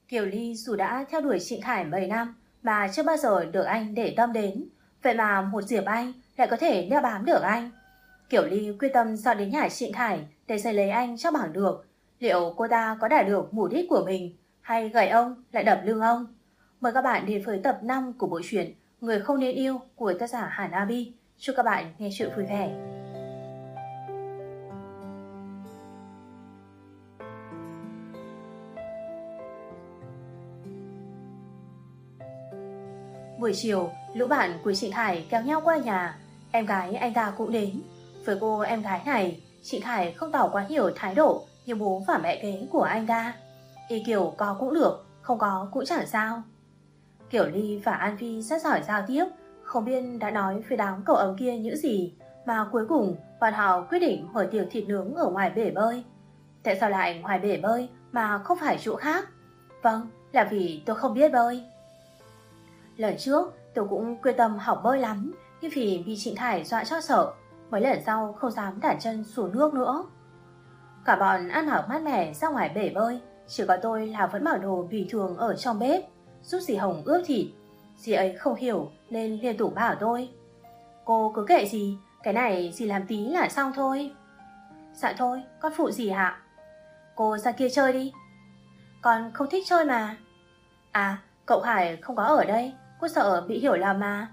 Kiều Ly dù đã theo đuổi Trịnh Khải mấy năm mà chưa bao giờ được anh để tâm đến, vậy mà một Diệp Anh lại có thể đeo bám được anh. Kiều Ly quyết tâm dọn đến nhà Trịnh Khải để giành lấy anh cho bằng được. Liệu cô ta có đạt được mục đích của mình hay gầy ông lại đập lưng ông? Mời các bạn đến với tập 5 của bộ truyện Người không nên yêu của tác giả Hàn Abi. Chúc các bạn nghe chuyện vui vẻ. Buổi chiều, lũ bạn của Trịnh Khải kéo nhau qua nhà. Em gái anh ta cũng đến. Với cô em gái này, Trịnh Khải không tỏ quá nhiều thái độ như bố và mẹ kế của anh ta. Y kiểu có cũng được, không có cũng chẳng sao. Kiều Ly và An Vi rất giỏi giao tiếp, không biết đã nói với đám cậu ấm kia những gì mà cuối cùng bọn họ quyết định mở tiệc thịt nướng ở ngoài bể bơi. Tại sao lại ngoài bể bơi mà không phải chỗ khác? Vâng, là vì tôi không biết bơi. Lần trước tôi cũng quyết tâm học bơi lắm, nhưng vì bị Trịnh Khải dọa cho sợ, mấy lần sau không dám đặt chân xuống nước nữa. Cả bọn ăn học mát mẻ ra ngoài bể bơi, chỉ có tôi là vẫn mặc đồ bình thường ở trong bếp, giúp dì Hồng ướp thịt. Dì ấy không hiểu nên liên tục bảo tôi: "Cô cứ kệ dì, cái này dì làm tí là xong thôi." "Dạ thôi, con phụ dì ạ." "Cô ra kia chơi đi." "Con không thích chơi mà." "À, cậu Hải không có ở đây, cô sợ bị hiểu lầm mà."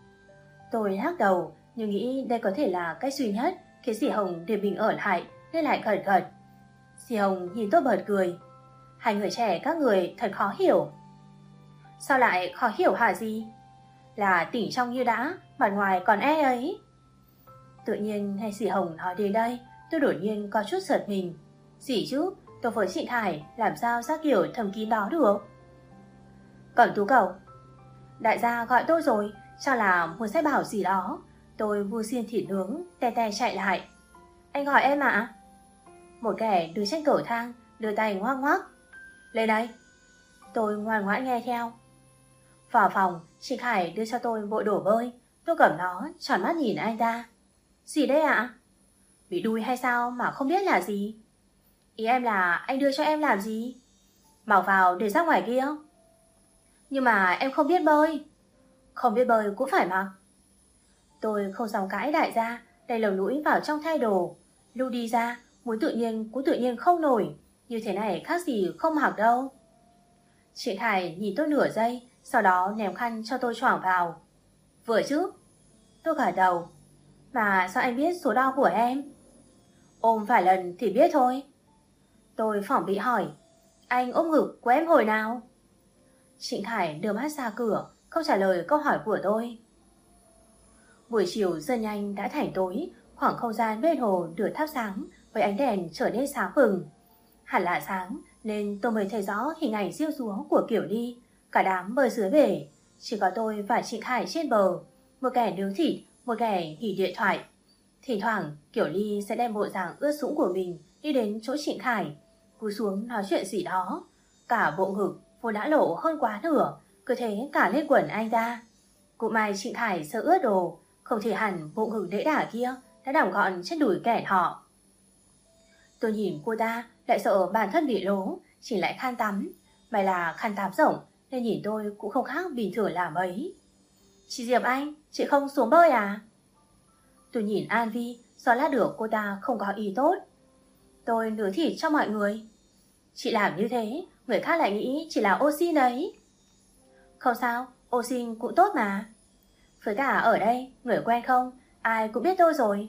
Tôi lắc đầu, nhưng nghĩ đây có thể là cách duy nhất khiến dì Hồng để mình ở lại nên lại gật gật. Dì Hồng nhìn tôi bật cười: "Hai người trẻ các người thật khó hiểu." "Sao lại khó hiểu hả dì?" "Là tỉnh trong như đã, mặt ngoài còn e ấy." Tự nhiên nghe dì Hồng nói đến đây, tôi đột nhiên có chút giật mình. Gì chứ, tôi với Trịnh Khải làm sao ra kiểu thầm kín đó được? "Cẩm Tú cậu." Đại gia gọi tôi rồi, chắc là muốn sai bảo gì đó. Tôi vu xiên thịt nướng, te te chạy lại. "Anh gọi em ạ." Một kẻ đứng trên cầu thang đưa tay ngoắc ngoắc. "Lên đây." Tôi ngoan ngoãn nghe theo. Vào phòng, Trịnh Khải đưa cho tôi bộ đồ bơi. Tôi cầm nó, tròn mắt nhìn anh ta. "Gì đấy ạ?" "Bị đuôi hay sao mà không biết là gì?" "Ý em là anh đưa cho em làm gì?" "Mặc vào để ra ngoài kia." "Nhưng mà em không biết bơi." "Không biết bơi cũng phải mặc." Tôi không dám cãi đại gia, đầy lầu lũi vào trong thay đồ. Lúc đi ra, muốn tự nhiên cũng tự nhiên không nổi. Như thế này khác gì không mặc đâu. Chị Khải nhìn tôi nửa giây, sau đó ném khăn cho tôi choàng vào. "Vừa chứ?" Tôi gật đầu. "Mà sao anh biết số đo của em?" "Ôm vài lần thì biết thôi." Tôi phỏng bị hỏi: "Anh ôm ngực của em hồi nào?" Trịnh Khải đưa mắt ra cửa, không trả lời câu hỏi của tôi. Buổi chiều dần nhanh đã thành tối, khoảng không gian bên hồ được thắp sáng với ánh đèn trở nên sáng bừng. Hẳn là sáng nên tôi mới thấy rõ hình ảnh diêu dúa của Kiều Ly. Cả đám bơi dưới bể, chỉ có tôi và Trịnh Khải trên bờ. Một kẻ nướng thịt, một kẻ nghỉ điện thoại. Thỉnh thoảng Kiều Ly sẽ đem bộ dạng ướt sũng của mình đi đến chỗ Trịnh Khải, cúi xuống nói chuyện gì đó. Cả bộ ngực vốn đã lộ hơn quá nửa, cứ thế cả lên quần anh ta. Cũng may Trịnh Khải sợ ướt đồ, không thể hẳn bộ ngực đẫy đà kia đã đỏng gọn trên đùi kẻ họ. Tôi nhìn cô ta lại sợ bản thân bị lố, chỉ lại khăn tắm. May là khăn tắm rộng nên nhìn tôi cũng không khác bình thường là mấy. "Chị Diệp Anh, chị không xuống bơi à?" Tôi nhìn An Vi, do lát được cô ta không có ý tốt. "Tôi nướng thịt cho mọi người." "Chị làm như thế, người khác lại nghĩ chỉ là ô xin đấy." "Không sao, ô xin cũng tốt mà. Với cả ở đây, người quen không, ai cũng biết tôi rồi."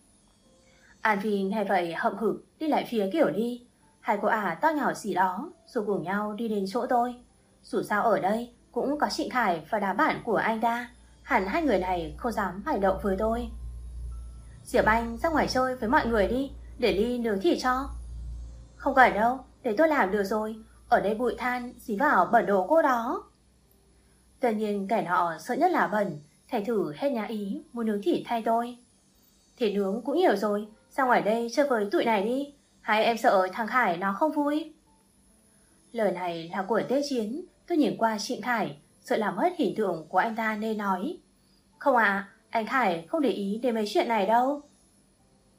An Vi nghe vậy hậm hực đi lại phía Kiều Ly. Hai cô ả to nhỏ gì đó rồi cùng nhau đi đến chỗ tôi. Dù sao ở đây cũng có Trịnh Khải và đám bạn của anh ta, hẳn hai người này không dám hành động với tôi. "Diệp Anh ra ngoài chơi với mọi người đi, để Ly nướng thịt cho." "Không cần đâu, để tôi làm được rồi. Ở đây bụi than dí vào bẩn đồ cô đó." Tuy nhiên kẻ nọ sợ nhất là bẩn, thành thử hết nhã ý muốn nướng thịt thay tôi. "Thịt nướng cũng nhiều rồi, ra ngoài đây chơi với tụi này đi. Hay em sợ thằng Khải nó không vui?" Lời này là của Tết Chiến. Tôi nhìn qua Trịnh Khải, sợ làm mất hình tượng của anh ta nên nói: "Không ạ, anh Khải không để ý đến mấy chuyện này đâu."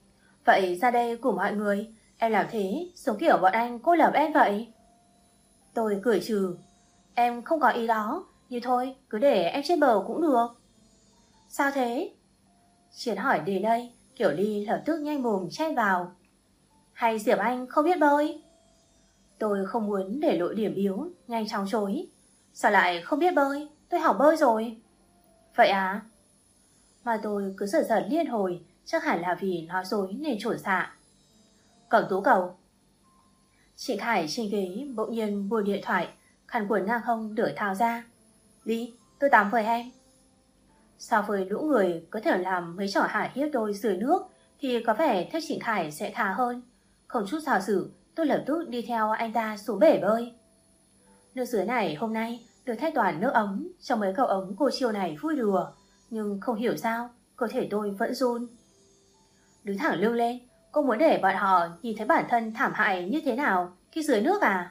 "Vậy ra đây cùng mọi người, em làm thế giống kiểu bọn anh cô lập em vậy." Tôi cười trừ. Em không có ý đó, nhưng thôi, cứ để em trên bờ cũng được. Sao thế? Chiến hỏi đến đây, Kiểu Ly lập tức nhanh mồm chen vào. Hay Diệp Anh không biết bơi? Tôi không muốn để lộ điểm yếu, nhanh chóng chối. Sao lại không biết bơi? Tôi học bơi rồi. Vậy à? Mà tôi cứ giật giật liên hồi, chắc hẳn là vì nói dối nên trột dạ. Cậu Tú cầu. Chị Khải trên ghế bỗng nhiên buông điện thoại, khăn quần ngang hông được tháo ra. Đi, tôi tắm với em. So với lũ người có thể làm mấy trò hài hiếp tôi dưới nước thì có vẻ theo chị Khải sẽ khá hơn. Không chút do dự, tôi lập tức đi theo anh ta xuống bể bơi. Nước dưới này hôm nay được thay toàn nước ấm, trong mấy cậu ống cô chiêu này vui đùa, nhưng không hiểu sao cơ thể tôi vẫn run. Đứng thẳng lưng lên, cô muốn để bọn họ nhìn thấy bản thân thảm hại như thế nào khi dưới nước à?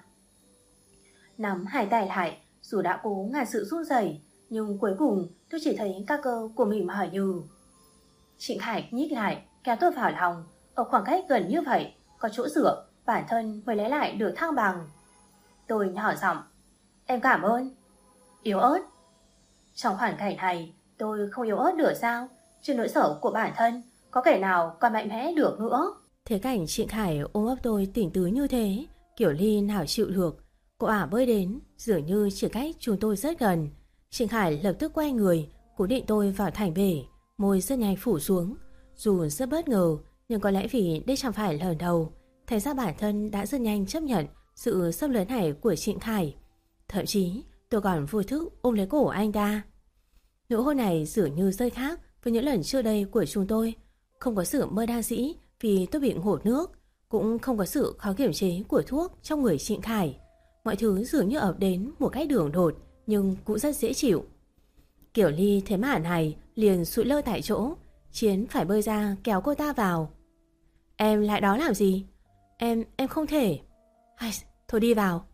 Nắm hai tay lại, dù đã cố ngăn sự run rẩy, nhưng cuối cùng tôi chỉ thấy các cơ của mình hỏi nhừ. Trịnh Khải nhích lại, kéo tôi vào lòng. Ở khoảng cách gần như vậy, có chỗ dựa, bản thân mới lấy lại được thăng bằng. Tôi nhỏ giọng, em cảm ơn. Yếu ớt. Trong hoàn cảnh này, tôi không yếu ớt được sao? Trên nỗi sợ của bản thân, có kẻ nào còn mạnh mẽ được nữa? Thế cảnh Trịnh Khải ôm ấp tôi tỉnh tứ như thế, Kiểu Ly nào chịu được. Cô ả bơi đến, dường như chỉ cách chúng tôi rất gần. Trịnh Khải lập tức quay người, cố định tôi vào thành bể, môi rất nhanh phủ xuống. Dù rất bất ngờ, nhưng có lẽ vì đây chẳng phải lần đầu, thành ra bản thân đã rất nhanh chấp nhận sự xâm lấn này của Trịnh Khải. Thậm chí tôi còn vô thức ôm lấy cổ anh ta. Nụ hôn này dường như rơi khác với những lần trước đây của chúng tôi. Không có sự mơ đa dĩ vì tôi bị ngộp nước, cũng không có sự khó kiểm chế của thuốc trong người Trịnh Khải. Mọi thứ dường như ập đến một cách đường đột, nhưng cũng rất dễ chịu. Kiểu Ly thấy màn này liền sụi lơ tại chỗ. Chiến phải bơi ra kéo cô ta vào. Em lại đó làm gì? Em không thể. Thôi đi vào.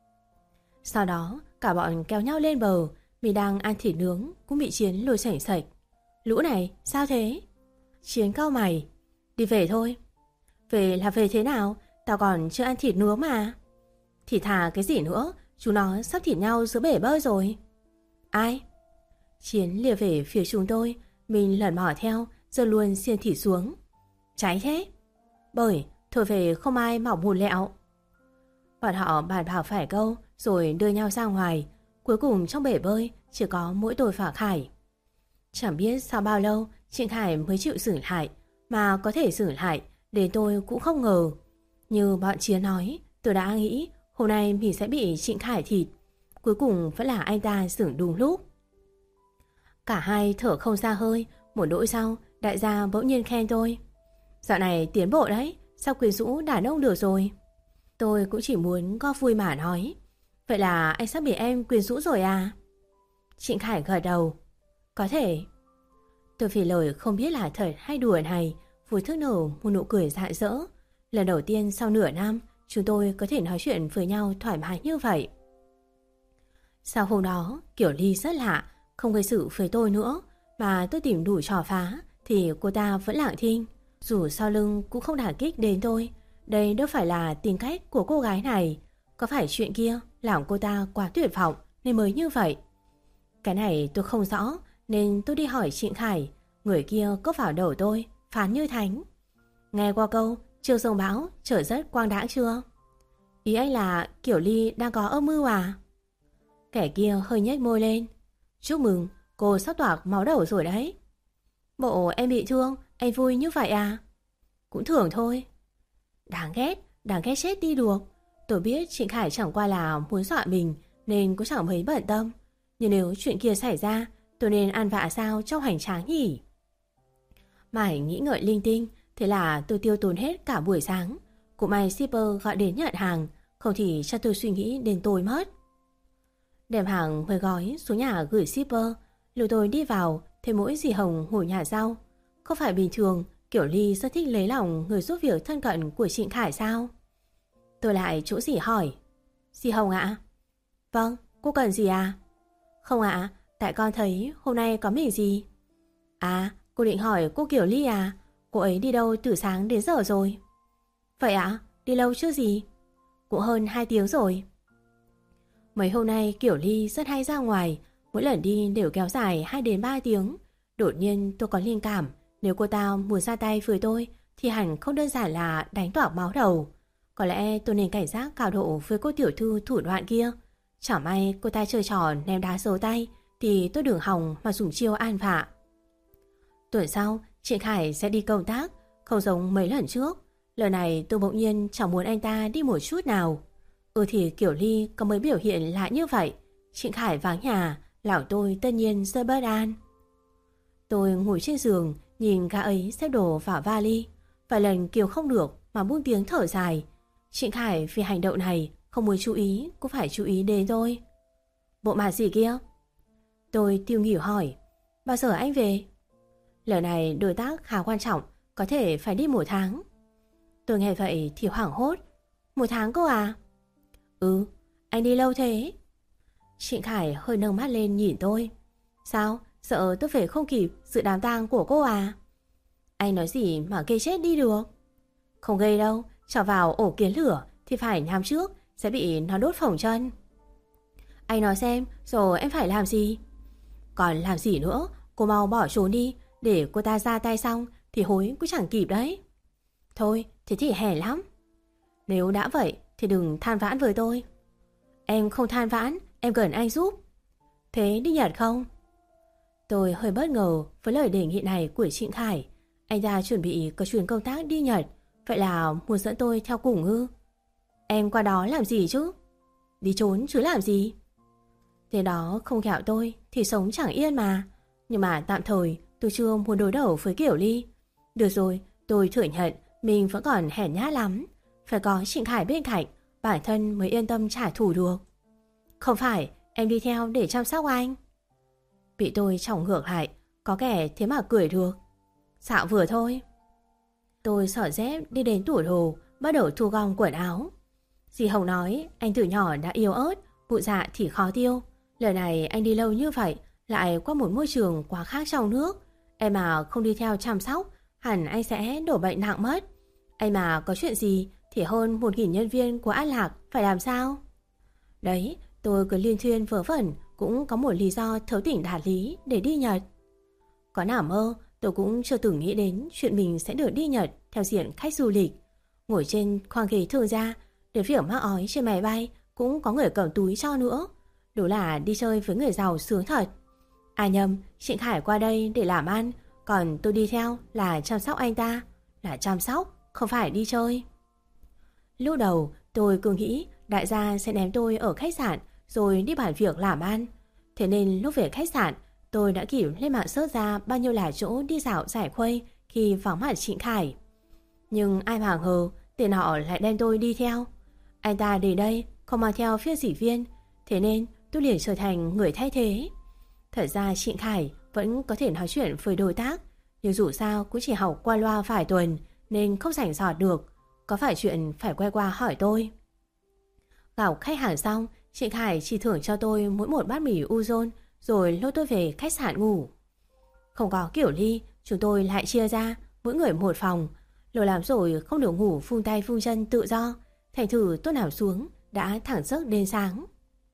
Sau đó cả bọn kéo nhau lên bờ. Mình đang ăn thịt nướng cũng bị Chiến lôi sảnh sạch. Lũ này sao thế? Chiến cau mày. Đi về thôi. Về là về thế nào? Tao còn chưa ăn thịt nướng mà. Thì thà cái gì nữa, chúng nó sắp thịt nhau giữa bể bơi rồi. Ai? Chiến lìa về phía chúng tôi. Mình lẩn mò theo, giờ luôn xiên thịt xuống. Cháy thế. Bởi thôi về không ai mỏng hùn lẹo. Bọn họ bàn bảo phải câu rồi đưa nhau ra ngoài. Cuối cùng trong bể bơi chỉ có mỗi tôi và Khải. Chẳng biết sau bao lâu Trịnh Khải mới chịu dừng lại. Mà có thể dừng lại đến tôi cũng không ngờ. Như bọn Chiến nói, tôi đã nghĩ hôm nay mình sẽ bị Trịnh Khải thịt. Cuối cùng vẫn là anh ta dừng đúng lúc. Cả hai thở không ra hơi. Một nỗi sau đại gia bỗng nhiên khen tôi. Dạo này tiến bộ đấy, sao quyến rũ đàn ông được rồi. Tôi cũng chỉ muốn go vui mà nói. Vậy là anh sắp bị em quyến rũ rồi à? Trịnh Khải gật đầu. Có thể. Tôi vì lời không biết là thật hay đùa này, vui thức nở một nụ cười rạng rỡ. Lần đầu tiên sau nửa năm chúng tôi có thể nói chuyện với nhau thoải mái như vậy. Sau hôm đó Kiểu Ly rất lạ, không gây sự với tôi nữa. Mà tôi tìm đủ trò phá thì cô ta vẫn lặng thinh. Dù sau lưng cũng không đả kích đến tôi. Đây đâu phải là tính cách của cô gái này. Có phải chuyện kia làm cô ta quá tuyệt vọng nên mới như vậy? Cái này tôi không rõ, nên tôi đi hỏi Trịnh Khải. Người kia cốc vào đầu tôi, phán như thánh. Nghe qua câu Trương Sông Bão trở rất quang đãng chưa? Ý anh là Kiểu Ly đang có âm mưu à? Kẻ kia hơi nhếch môi lên. Chúc mừng, cô sắp toạc máu đầu rồi đấy. Bộ em bị thương, anh vui như vậy à? Cũng thường thôi. Đáng ghét chết đi được. Tôi biết Trịnh Khải chẳng qua là muốn dọa mình nên cũng chẳng mấy bận tâm. Nhưng nếu chuyện kia xảy ra, tôi nên ăn vạ sao trong hành tráng nhỉ? Mãi nghĩ ngợi linh tinh, thế là tôi tiêu tốn hết cả buổi sáng. Cũng may shipper gọi đến nhận hàng, không thì cho tôi suy nghĩ đến tối mất. Đem hàng 10 gói xuống nhà gửi shipper. Lúc tôi đi vào, thấy mỗi dì Hồng ngồi nhà rau. Không phải bình thường Kiểu Ly rất thích lấy lòng người giúp việc thân cận của Trịnh Khải sao? Tôi lại chỗ dì hỏi. Dì Hồng ạ? Vâng, cô cần gì à? Không ạ, tại con thấy hôm nay có mình gì. À, cô định hỏi cô Kiểu Ly à? Cô ấy đi đâu từ sáng đến giờ rồi? Vậy ạ, đi lâu chưa gì? Cũng hơn 2 tiếng rồi. Mấy hôm nay Kiểu Ly rất hay ra ngoài, mỗi lần đi đều kéo dài 2 đến 3 tiếng. Đột nhiên tôi có linh cảm, nếu cô ta muốn ra tay với tôi thì hẳn không đơn giản là đánh toạc máu đầu. Có lẽ tôi nên cảnh giác cao độ với cô tiểu thư thủ đoạn kia. Chẳng may cô ta chơi trò ném đá giấu tay thì tôi đừng hòng mà dùng chiêu an phạ. Tuần sau, Trịnh Khải sẽ đi công tác, không giống mấy lần trước. Lần này tôi bỗng nhiên chẳng muốn anh ta đi một chút nào. Thì Kiểu Ly có mấy biểu hiện lạ như vậy. Trịnh Khải vắng nhà, lòng tôi tất nhiên rất bất an. Tôi ngồi trên giường, nhìn gã ấy xếp đồ vào vali. Vài lần Kiều không được mà buông tiếng thở dài. Trịnh Khải vì hành động này không muốn chú ý cũng phải chú ý đến tôi. Bộ mặt gì kia? Tôi tiêu nghỉu hỏi. Bao giờ anh về? Lần này đối tác khá quan trọng, có thể phải đi 1 tháng. Tôi nghe vậy thì hoảng hốt. 1 tháng cô à? Ừ, anh đi lâu thế? Trịnh Khải hơi nâng mắt lên nhìn tôi. Sao? Sợ tôi về không kịp sự đám tang của cô à? Anh nói gì mà gây chết đi được? Không gây đâu, cho vào ổ kiến lửa thì phải nhắm trước, sẽ bị nó đốt phỏng chân. Anh nói xem, rồi em phải làm gì? Còn làm gì nữa, cô mau bỏ trốn đi, để cô ta ra tay xong thì hối cũng chẳng kịp đấy. Thôi, thế thì hèn lắm. Nếu đã vậy thì đừng than vãn với tôi. Em không than vãn, em cần anh giúp. Thế đi Nhật không? Tôi hơi bất ngờ với lời đề nghị này của Trịnh Khải. Anh ta chuẩn bị có chuyến công tác đi Nhật, vậy là muốn dẫn tôi theo cùng ư? Em qua đó làm gì chứ? Đi trốn chứ làm gì? Thế đó không ghẹo tôi thì sống chẳng yên mà. Nhưng mà tạm thời tôi chưa muốn đối đầu với Kiểu Ly. Được rồi, tôi thừa nhận mình vẫn còn hèn nhát lắm. Phải có Trịnh Khải bên cạnh, bản thân mới yên tâm trả thù được. Không phải, em đi theo để chăm sóc anh. Bị tôi chỏng ngược lại, có kẻ thế mà cười được. Xạo vừa thôi. Tôi xỏ dép đi đến tủ đồ, bắt đầu thu gom quần áo. Dì Hồng nói anh từ nhỏ đã yếu ớt, bụng dạ thì khó tiêu. Lần này anh đi lâu như vậy, lại qua một môi trường quá khác trong nước. Em mà không đi theo chăm sóc, hẳn anh sẽ đổ bệnh nặng mất. Anh mà có chuyện gì thì hơn 1.000 nhân viên của An Lạc phải làm sao? Đấy, tôi cứ liên thuyên vớ vẩn cũng có một lý do thấu tỉnh đạt lý để đi Nhật. Có nằm mơ, tôi cũng chưa từng nghĩ đến chuyện mình sẽ được đi Nhật theo diện khách du lịch. Ngồi trên khoang ghế thương gia, đến việc mắc ói trên máy bay cũng có người cầm túi cho nữa. Đúng là đi chơi với người giàu sướng thật. À nhầm, Trịnh Khải qua đây để làm ăn, còn tôi đi theo là chăm sóc anh ta. Là chăm sóc, không phải đi chơi. Lúc đầu tôi cứ nghĩ đại gia sẽ ném tôi ở khách sạn rồi đi bàn việc làm ăn. Thế nên lúc về khách sạn, tôi đã kịp lên mạng search ra bao nhiêu là chỗ đi dạo giải khuây khi vắng mặt Trịnh Khải. Nhưng ai mà ngờ tên họ lại đem tôi đi theo. Anh ta đến đây không mang theo phiên dịch viên, thế nên tôi liền trở thành người thay thế. Thật ra Trịnh Khải vẫn có thể nói chuyện với đối tác, nhưng dù sao cũng chỉ học qua loa vài tuần nên không rảnh rọt được. Có phải chuyện phải quay qua hỏi tôi. Gặp khách hàng xong, Trịnh Khải chỉ thưởng cho tôi mỗi một bát mì Uzon rồi lôi tôi về khách sạn ngủ. Không có Kiểu Ly, chúng tôi lại chia ra mỗi người một phòng. Lâu lắm rồi không được ngủ phun tay phun chân tự do, thành thử tôi nằm xuống đã thẳng giấc đến sáng.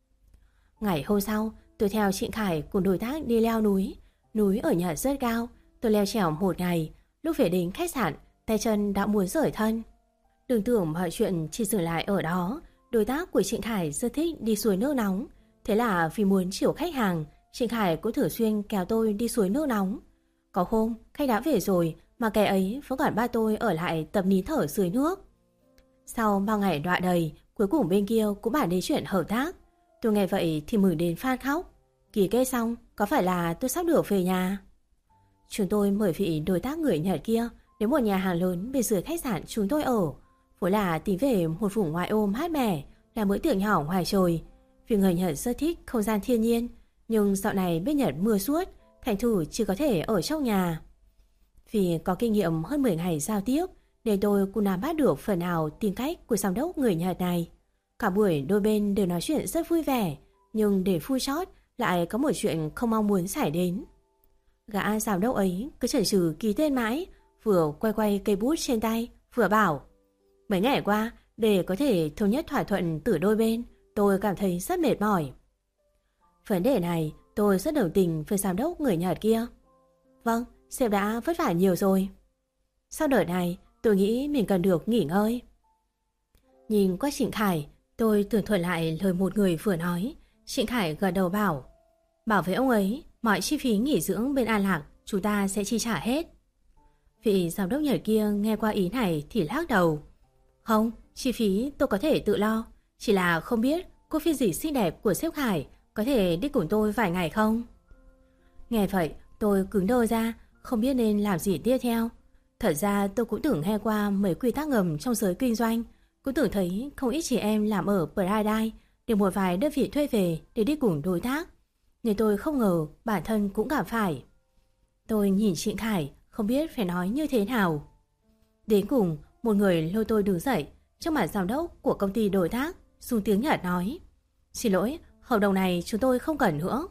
Ngày hôm sau, tôi theo Trịnh Khải cùng đối tác đi leo núi. Núi ở Nhật rất cao, tôi leo trèo một ngày. Lúc về đến khách sạn, tay chân đã muốn rời thân. Đừng tưởng mọi chuyện chỉ dừng lại ở đó. Đối tác của Trịnh Khải rất thích đi suối nước nóng. Thế là vì muốn chiều khách hàng, Trịnh Khải cũng thường xuyên kéo tôi đi suối nước nóng. Có hôm khách đã về rồi mà kẻ ấy vẫn còn bắt tôi ở lại tập nín thở dưới nước. Sau bao ngày đọa đầy, cuối cùng bên kia cũng bàn đến chuyện hợp tác. Tôi nghe vậy thì mừng đến phát khóc. Ký kết xong, có phải là tôi sắp được về nhà? Chúng tôi mời vị đối tác người Nhật kia đến một nhà hàng lớn bên dưới khách sạn chúng tôi ở. Vốn là tìm về một vùng ngoại ô mát mẻ, là bữa tiệc nhỏ ngoài trời. Vì người Nhật rất thích không gian thiên nhiên, nhưng dạo này bên Nhật mưa suốt, thành thử chỉ có thể ở trong nhà. Vì có kinh nghiệm hơn 10 ngày giao tiếp, nên tôi cũng nắm bắt được phần nào tính cách của giám đốc người Nhật này. Cả buổi đôi bên đều nói chuyện rất vui vẻ, nhưng để vui chót lại có một chuyện không mong muốn xảy đến. Gã giám đốc ấy cứ chần chừ ký tên mãi, vừa quay quay cây bút trên tay, vừa bảo: mấy ngày qua, để có thể thống nhất thỏa thuận từ đôi bên, tôi cảm thấy rất mệt mỏi. Vấn đề này tôi rất đồng tình với giám đốc người Nhật kia. Vâng, sếp đã vất vả nhiều rồi. Sau đợt này tôi nghĩ mình cần được nghỉ ngơi. Nhìn qua Trịnh Khải, tôi tưởng thuật lại lời một người vừa nói. Trịnh Khải gật đầu bảo với ông ấy, mọi chi phí nghỉ dưỡng bên An Lạc chúng ta sẽ chi trả hết. Vị giám đốc Nhật kia nghe qua ý này thì lắc đầu. Không, chi phí tôi có thể tự lo. Chỉ là không biết cô phiên dịch xinh đẹp của sếp Khải có thể đi cùng tôi vài ngày không? Nghe vậy tôi cứng đơ ra, không biết nên làm gì tiếp theo. Thật ra tôi cũng tưởng nghe qua mấy quy tắc ngầm trong giới kinh doanh, cũng tưởng thấy không ít chị em làm ở Paradise để một vài đơn vị thuê về để đi cùng đối tác. Nhưng tôi không ngờ bản thân cũng gặp phải. Tôi nhìn Trịnh Khải không biết phải nói như thế nào. Đến cùng một người lôi tôi đứng dậy trước mặt giám đốc của công ty đối tác, dùng tiếng Nhật nói: Xin lỗi, hợp đồng này chúng tôi không cần nữa.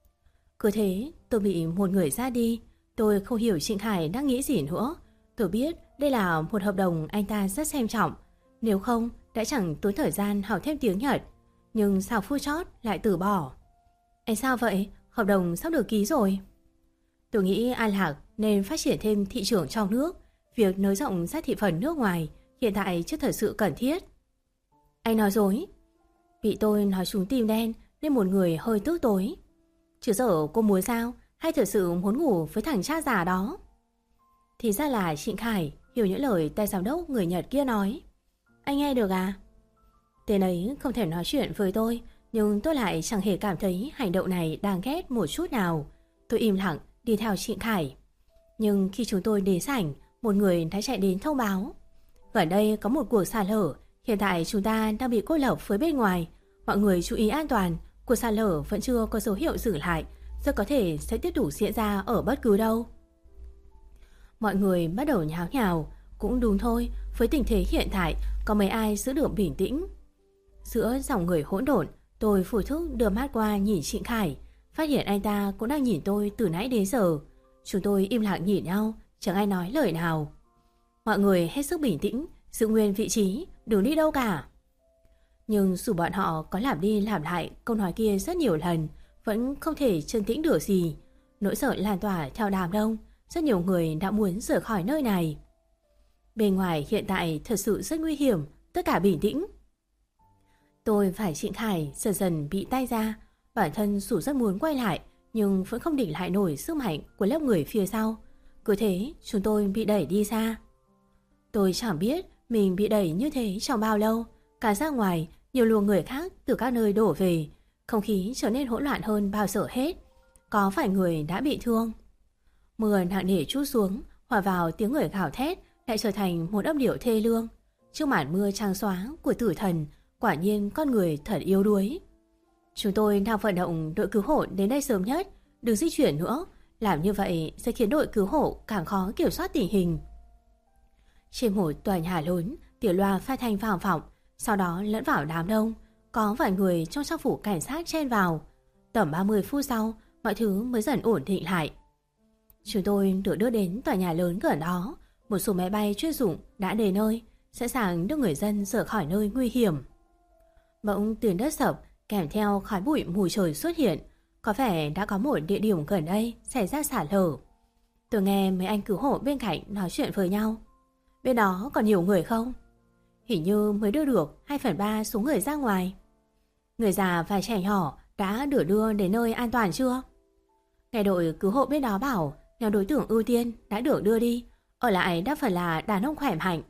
Cứ thế tôi bị một người ra đi. Tôi không hiểu Trịnh Khải đang nghĩ gì nữa. Tôi biết đây là một hợp đồng anh ta rất xem trọng, nếu không đã chẳng tốn thời gian học thêm tiếng Nhật. Nhưng sao phút chót lại từ bỏ? Anh sao vậy? Hợp đồng sắp được ký rồi. Tôi nghĩ An Lạc nên phát triển thêm thị trường trong nước. Việc nới rộng ra thị phần nước ngoài hiện tại chưa thật sự cần thiết. Anh nói dối. Bị tôi nói trúng tim đen nên một người hơi tức tối. Chứ giờ cô muốn sao? Hay thật sự muốn ngủ với thằng cha già đó? Thì ra là Trịnh Khải hiểu những lời tay giám đốc người Nhật kia nói. Anh nghe được à? Tên ấy không thể nói chuyện với tôi, nhưng tôi lại chẳng hề cảm thấy hành động này đáng ghét một chút nào. Tôi im lặng đi theo Trịnh Khải. Nhưng khi chúng tôi đến sảnh, một người đã chạy đến thông báo. Gần đây có một cuộc sạt lở. Hiện tại chúng ta đang bị cô lập với bên ngoài. Mọi người chú ý an toàn. Cuộc sạt lở vẫn chưa có dấu hiệu dừng lại, rất có thể sẽ tiếp tục diễn ra ở bất cứ đâu. Mọi người bắt đầu nháo nhào. Cũng đúng thôi, với tình thế hiện tại có mấy ai giữ được bình tĩnh. Giữa dòng người hỗn độn, tôi vô thức đưa mắt qua nhìn Trịnh Khải, phát hiện anh ta cũng đang nhìn tôi từ nãy đến giờ. Chúng tôi im lặng nhìn nhau, chẳng ai nói lời nào. Mọi người hết sức bình tĩnh, giữ nguyên vị trí, đừng đi đâu cả. Nhưng dù bọn họ có làm đi làm lại câu nói kia rất nhiều lần, vẫn không thể chân tĩnh được gì. Nỗi sợ lan tỏa theo đám đông, rất nhiều người đã muốn rời khỏi nơi này. Bên ngoài hiện tại thật sự rất nguy hiểm, tất cả bình tĩnh. Tôi và Trịnh Khải dần dần bị tay ra. Bản thân dù rất muốn quay lại, nhưng vẫn không địch lại nổi sức mạnh của lớp người phía sau. Cứ thế chúng tôi bị đẩy đi xa. Tôi chẳng biết mình bị đẩy như thế trong bao lâu. Cả ra ngoài, nhiều luồng người khác từ các nơi đổ về. Không khí trở nên hỗn loạn hơn bao giờ hết. Có phải người đã bị thương? Mưa nặng nề trút xuống, hòa vào tiếng người gào thét, lại trở thành một âm điệu thê lương. Trước màn mưa trắng xóa của tử thần, quả nhiên con người thật yếu đuối. Chúng tôi đang vận động đội cứu hộ đến đây sớm nhất, đừng di chuyển nữa. Làm như vậy sẽ khiến đội cứu hộ càng khó kiểm soát tình hình. Trên một tòa nhà lớn, tiếng loa phát thanh vang vọng, sau đó lẫn vào đám đông. Có vài người trong trang phục cảnh sát chen vào. Tầm 30 phút sau, mọi thứ mới dần ổn định lại. Chúng tôi được đưa đến tòa nhà lớn gần đó. Một số máy bay chuyên dụng đã đến nơi, sẵn sàng đưa người dân rời khỏi nơi nguy hiểm. Bỗng tiếng đất sập kèm theo khói bụi mù trời xuất hiện. Có vẻ đã có một địa điểm gần đây xảy ra sạt lở. Tôi nghe mấy anh cứu hộ bên cạnh nói chuyện với nhau. Bên đó còn nhiều người không? Hình như mới đưa được 2/3 số người ra ngoài. Người già và trẻ nhỏ đã được đưa đến nơi an toàn chưa? Nghe đội cứu hộ bên đó bảo nhóm đối tượng ưu tiên đã được đưa đi, ở lại đa phần là đàn ông khỏe mạnh.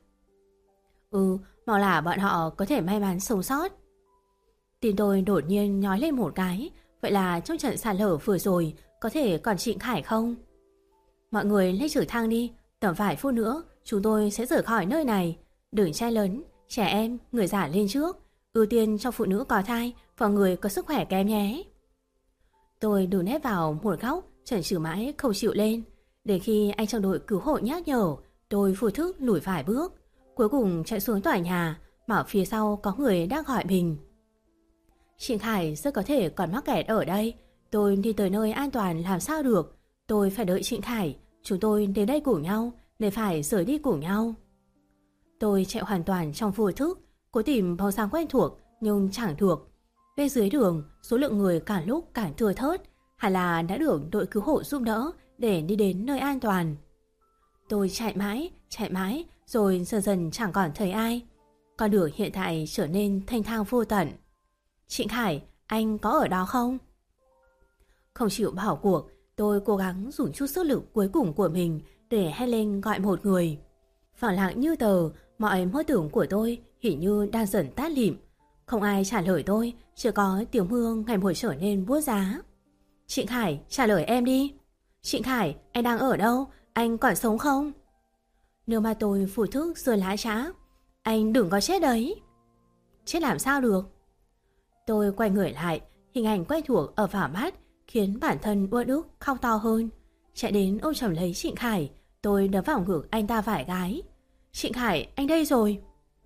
Mong là bọn họ có thể may mắn sống sót. Tim tôi đột nhiên nhói lên một cái. Vậy là trong trận sạt lở vừa rồi có thể còn Trịnh Khải không? Mọi người lên trực thăng đi, tầm vài phút nữa chúng tôi sẽ rời khỏi nơi này. Đừng trai lớn, trẻ em, người già lên trước, ưu tiên cho phụ nữ có thai và người có sức khỏe kém nhé. Tôi đổ nép vào một góc, chần chừ mãi không chịu lên. Đến khi anh trong đội cứu hộ nhắc nhở, tôi vô thức lùi vài bước. Cuối cùng chạy xuống tòa nhà, mà phía sau có người đang gọi mình. Trịnh Khải rất có thể còn mắc kẹt ở đây. Tôi đi tới nơi an toàn làm sao được. Tôi phải đợi Trịnh Khải. Chúng tôi đến đây cùng nhau, nên phải rời đi cùng nhau. Tôi chạy hoàn toàn trong vô thức, cố tìm bóng dáng quen thuộc nhưng chẳng được. Bên dưới đường, số lượng người càng lúc càng thưa thớt, hẳn là đã được đội cứu hộ giúp đỡ để đi đến nơi an toàn. Tôi chạy mãi, rồi dần dần chẳng còn thấy ai. Con đường hiện tại trở nên thanh thang vô tận. Trịnh Khải, anh có ở đó không? Không chịu bỏ cuộc, tôi cố gắng dùng chút sức lực cuối cùng của mình để hét lên gọi một người. Phẳng lặng như tờ, mọi mơ tưởng của tôi hình như đang dần tắt lịm. Không ai trả lời tôi, chỉ có tiếng mưa ngày một trở nên buốt giá. Trịnh Khải, trả lời em đi. Trịnh Khải, anh đang ở đâu? Anh còn sống không? Nếu mà tôi phủ thức rồi lá trá. Anh đừng có chết đấy. Chết làm sao được? Tôi quay người lại, hình ảnh quen thuộc ở vào mắt khiến bản thân uất ức khóc to hơn. Chạy đến ôm chầm lấy Trịnh Khải, tôi đấm vào ngực anh ta vài cái. Trịnh Khải, anh đây rồi.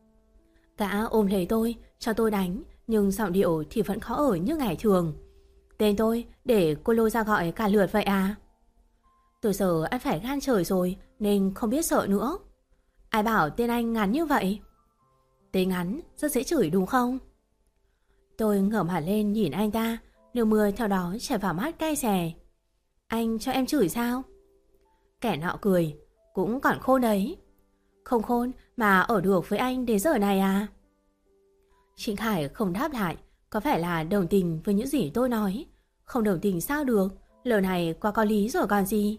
Gã ôm lấy tôi, cho tôi đánh, nhưng giọng điệu thì vẫn khó ở như ngày thường. Tên tôi để cô lôi ra gọi cả lượt vậy à? Tôi giờ ăn phải gan trời rồi nên không biết sợ nữa. Ai bảo tên anh ngắn như vậy? Tên ngắn rất dễ chửi đúng không? Tôi ngẩng mặt lên nhìn anh ta, nước mưa theo đó chảy vào mắt cay xè. Anh cho em chửi sao? Kẻ nọ cười, cũng còn khôn đấy. Không khôn mà ở được với anh đến giờ này à? Trịnh Khải không đáp lại, có phải là đồng tình với những gì tôi nói? Không đồng tình sao được, lời này quá có lý rồi còn gì.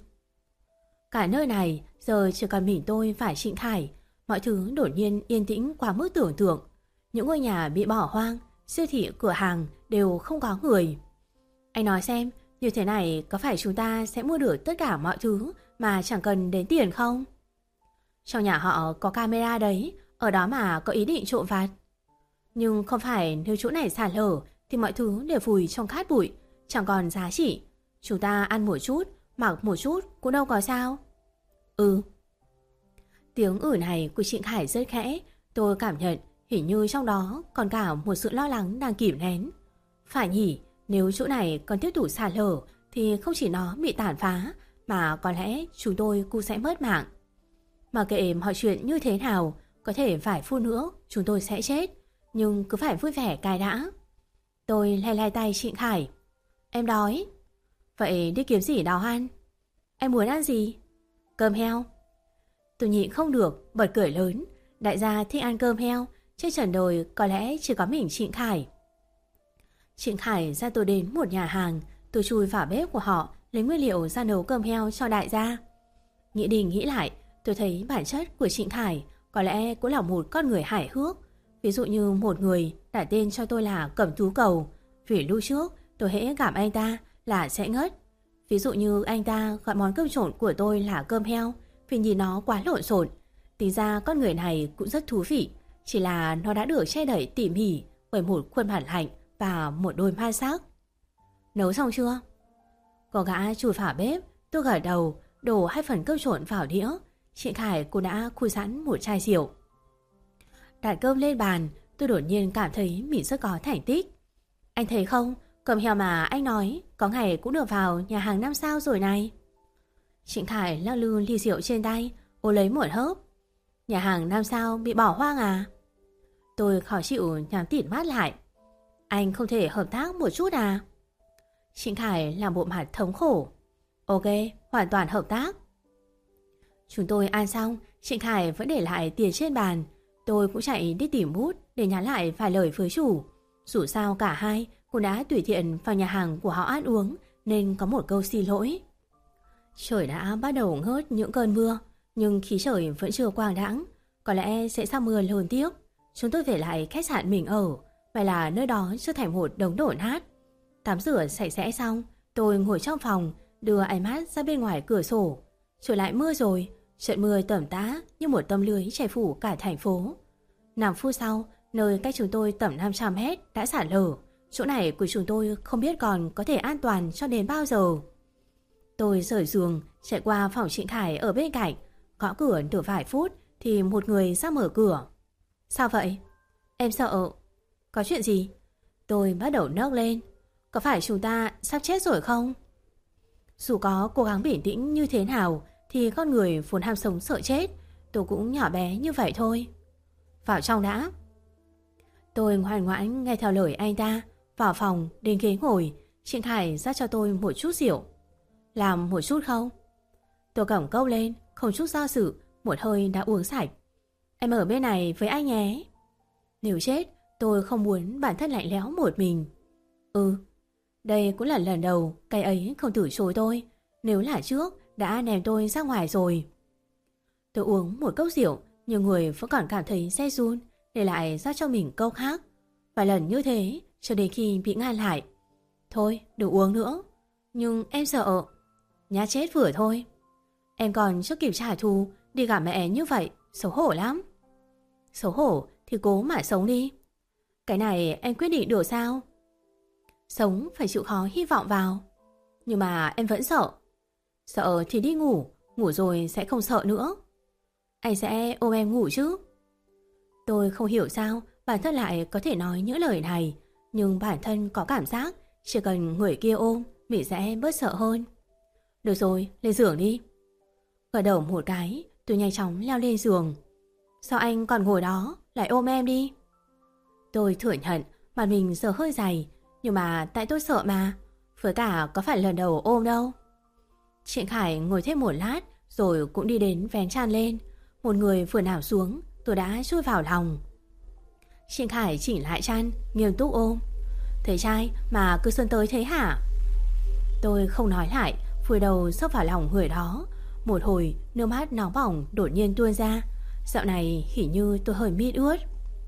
Cả nơi này giờ chỉ còn mình tôi và Trịnh Khải. Mọi thứ đột nhiên yên tĩnh quá mức tưởng tượng. Những ngôi nhà bị bỏ hoang, siêu thị, cửa hàng đều không có người. Anh nói xem, như thế này có phải chúng ta sẽ mua được tất cả mọi thứ mà chẳng cần đến tiền không? Trong nhà họ có camera đấy, ở đó mà có ý định trộm vặt. Nhưng không phải nếu chỗ này sạt lở thì mọi thứ đều vùi trong cát bụi, chẳng còn giá trị. Chúng ta ăn một chút, mặc một chút cũng đâu có sao. Ừ. Tiếng này của Trịnh Khải rất khẽ, tôi cảm nhận hình như trong đó còn cả một sự lo lắng đang kìm nén. Phải nhỉ, nếu chỗ này còn tiếp tục sạt lở thì không chỉ nó bị tàn phá mà có lẽ chúng tôi cũng sẽ mất mạng. Mà kệ mọi chuyện như thế nào, có thể vài phút nữa chúng tôi sẽ chết, nhưng cứ phải vui vẻ cái đã. Tôi lay tay Trịnh Khải. Em đói. Vậy đi kiếm gì đó ăn? Em muốn ăn gì? Cơm heo. Tôi nhịn không được, bật cười lớn. Đại gia thích ăn cơm heo, trên trần đời có lẽ chỉ có mình Trịnh Khải. Trịnh Khải ra tôi đến một nhà hàng, tôi chui vào bếp của họ lấy nguyên liệu ra nấu cơm heo cho đại gia. Nghĩ đi nghĩ lại, tôi thấy bản chất của Trịnh Khải có lẽ cũng là một con người hài hước. Ví dụ như một người đặt tên cho tôi là Cẩm Tú Cầu, vì lúc trước tôi hễ gặp anh ta là sẽ ngất. Ví dụ như anh ta gọi món cơm trộn của tôi là cơm heo vì nhìn nó quá lộn xộn. Tính ra con người này cũng rất thú vị, chỉ là nó đã được che đậy tỉ mỉ bởi một khuôn mặt lạnh và một đôi mắt sắc. Nấu xong chưa? Có gã chui vào bếp, tôi gật đầu, đổ 2 phần cơm trộn vào đĩa. Trịnh Khải cũng đã khui sẵn một chai rượu. Đặt cơm lên bàn, tôi đột nhiên cảm thấy mình rất có thành tích. Anh thấy không, cơm heo mà anh nói có ngày cũng được vào nhà hàng 5 sao rồi này. Trịnh Khải lắc lư ly rượu trên tay, ô lấy một hớp. Nhà hàng 5 sao bị bỏ hoang à? Tôi khó chịu nhắm tịt mắt lại. Anh không thể hợp tác một chút à? Trịnh Khải làm bộ mặt thống khổ. Ok, hoàn toàn hợp tác. Chúng tôi ăn xong, Trịnh Khải vẫn để lại tiền trên bàn. Tôi cũng chạy đi tìm bút để nhắn lại vài lời với chủ. Dù sao cả hai cũng đã tùy tiện vào nhà hàng của họ ăn uống nên có một câu xin lỗi. Trời đã bắt đầu ngớt những cơn mưa, nhưng khí trời vẫn chưa quang đãng. Có lẽ sẽ sau mưa lớn tiếp. Chúng tôi về lại khách sạn mình ở. Vậy là nơi đó trở thành một đống đổ nát. Tắm rửa sạch sẽ xong, tôi ngồi trong phòng, đưa ánh mắt ra bên ngoài cửa sổ. Trời lại mưa rồi. Trận mưa tầm tã như một tấm lưới che phủ cả thành phố. 5 phút sau, nơi cách chúng tôi tầm 500 mét đã sạt lở. Chỗ này của chúng tôi không biết còn có thể an toàn cho đến bao giờ. Tôi rời giường, chạy qua phòng Trịnh Khải ở bên cạnh. Gõ cửa được vài phút thì một người ra mở cửa. Sao vậy? Em sợ. Có chuyện gì? Tôi bắt đầu nấc lên. Có phải chúng ta sắp chết rồi không? Dù có cố gắng bình tĩnh như thế nào thì con người vốn ham sống sợ chết, tôi cũng nhỏ bé như vậy thôi. Vào trong đã. Tôi ngoan ngoãn nghe theo lời anh ta, Vào phòng đến ghế ngồi, Trịnh Khải rót cho tôi một chút rượu. Làm một chút không? Tôi cầm cốc lên, không chút do dự, một hơi đã uống sạch. Em ở bên này với anh nhé. Nếu chết, tôi không muốn bản thân lạnh lẽo một mình. Đây cũng là lần đầu cái ấy không từ chối tôi. Nếu là trước đã ném tôi ra ngoài rồi. Tôi uống một cốc rượu, nhưng người vẫn còn cảm thấy se run, để lại rót cho mình cốc khác. Vài lần như thế cho đến khi bị ngăn lại. Thôi đừng uống nữa. Nhưng em sợ. Nhá chết vừa thôi. Em còn chưa kịp trả thù, đi gặp mẹ như vậy xấu hổ lắm. Xấu hổ thì cố mà sống đi. Cái này em quyết định được sao? Sống phải chịu khó hy vọng vào. Nhưng mà em vẫn sợ. Sợ thì đi ngủ, ngủ rồi sẽ không sợ nữa. Anh sẽ ôm em ngủ chứ? Tôi không hiểu sao bản thân lại có thể nói những lời này, nhưng bản thân có cảm giác chỉ cần người kia ôm mình sẽ bớt sợ hơn. Được rồi, lên giường đi. Gật đầu một cái, tôi nhanh chóng leo lên giường. Sao anh còn ngồi đó, lại ôm em đi. Tôi thừa nhận mặt mình giờ hơi dày, nhưng mà tại tôi sợ mà. Với cả có phải lần đầu ôm đâu. Trịnh Khải ngồi thêm một lát rồi cũng đi đến vén chăn lên. Một người vừa nào xuống, tôi đã chui vào lòng. Trịnh Khải chỉnh lại chăn, nghiêm túc ôm. Thấy trai mà cứ xuân tới thế hả? Tôi không nói lại, vùi đầu sốc vào lòng người đó. Một hồi nước mắt nóng bỏng đột nhiên tuôn ra. Dạo này hình như tôi hơi mít ướt.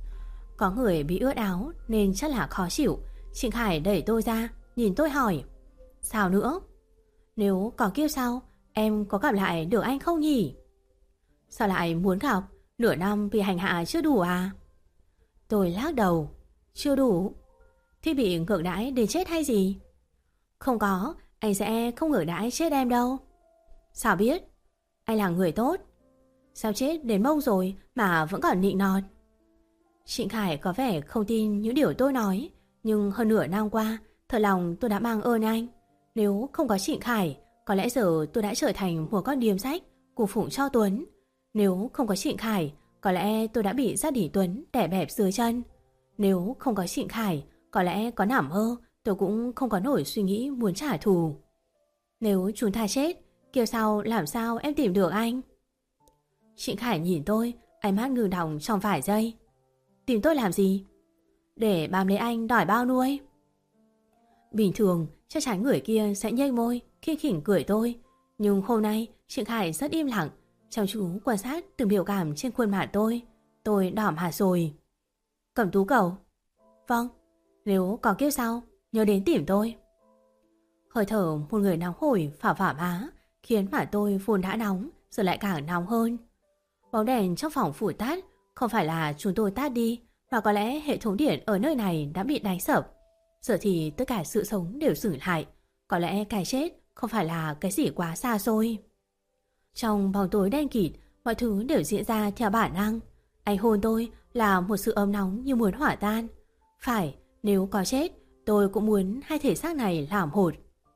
Có người bị ướt áo nên chắc là khó chịu. Trịnh Khải đẩy tôi ra, nhìn tôi hỏi. Sao nữa? Nếu có kiếp sau, em có gặp lại được anh không nhỉ? Sao lại muốn gặp? Nửa năm bị hành hạ chưa đủ à? Tôi lắc đầu. Chưa đủ. Thì bị ngược đãi đến chết hay gì? Không có, anh sẽ không ngược đãi chết em đâu. Sao biết? Anh là người tốt. Sao chết đến mông rồi mà vẫn còn nịnh nọt? Trịnh Khải có vẻ không tin những điều tôi nói, nhưng hơn nửa năm qua, thật lòng tôi đã mang ơn anh. Nếu không có Trịnh Khải, có lẽ giờ tôi đã trở thành một con điếm sách của phụng cho Tuấn. Nếu không có Trịnh Khải, có lẽ tôi đã bị gia đình Tuấn đè bẹp dưới chân. Nếu không có Trịnh Khải, có lẽ có nằm mơ tôi cũng không có nổi suy nghĩ muốn trả thù. Nếu chúng ta chết, kiếp sau làm sao em tìm được anh? Trịnh Khải nhìn tôi, ánh mắt ngừng đọng trong vài giây. Tìm tôi làm gì? Để bám lấy anh đòi bao nuôi. Bình thường chắc chắn người kia sẽ nhếch môi khi khỉnh cười tôi, nhưng hôm nay Trịnh Khải rất im lặng, chăm chú quan sát từng biểu cảm trên khuôn mặt tôi đỏ mặt rồi. Cẩm Tú cầu. Vâng, nếu có kiếp sau nhớ đến tìm tôi. Hơi thở một người nóng hổi phả phả má khiến mặt tôi vốn đã nóng giờ lại càng nóng hơn. Bóng đèn trong phòng phủ tắt, không phải là chúng tôi tắt đi, mà có lẽ hệ thống điện ở nơi này đã bị đánh sập. Giờ thì tất cả sự sống đều dừng lại. Có lẽ cái chết không phải là cái gì quá xa xôi. Trong bóng tối đen kịt, mọi thứ đều diễn ra theo bản năng. Anh hôn tôi là một sự ấm nóng như muốn hỏa tan. Phải, nếu có chết, tôi cũng muốn hai thể xác này làm một.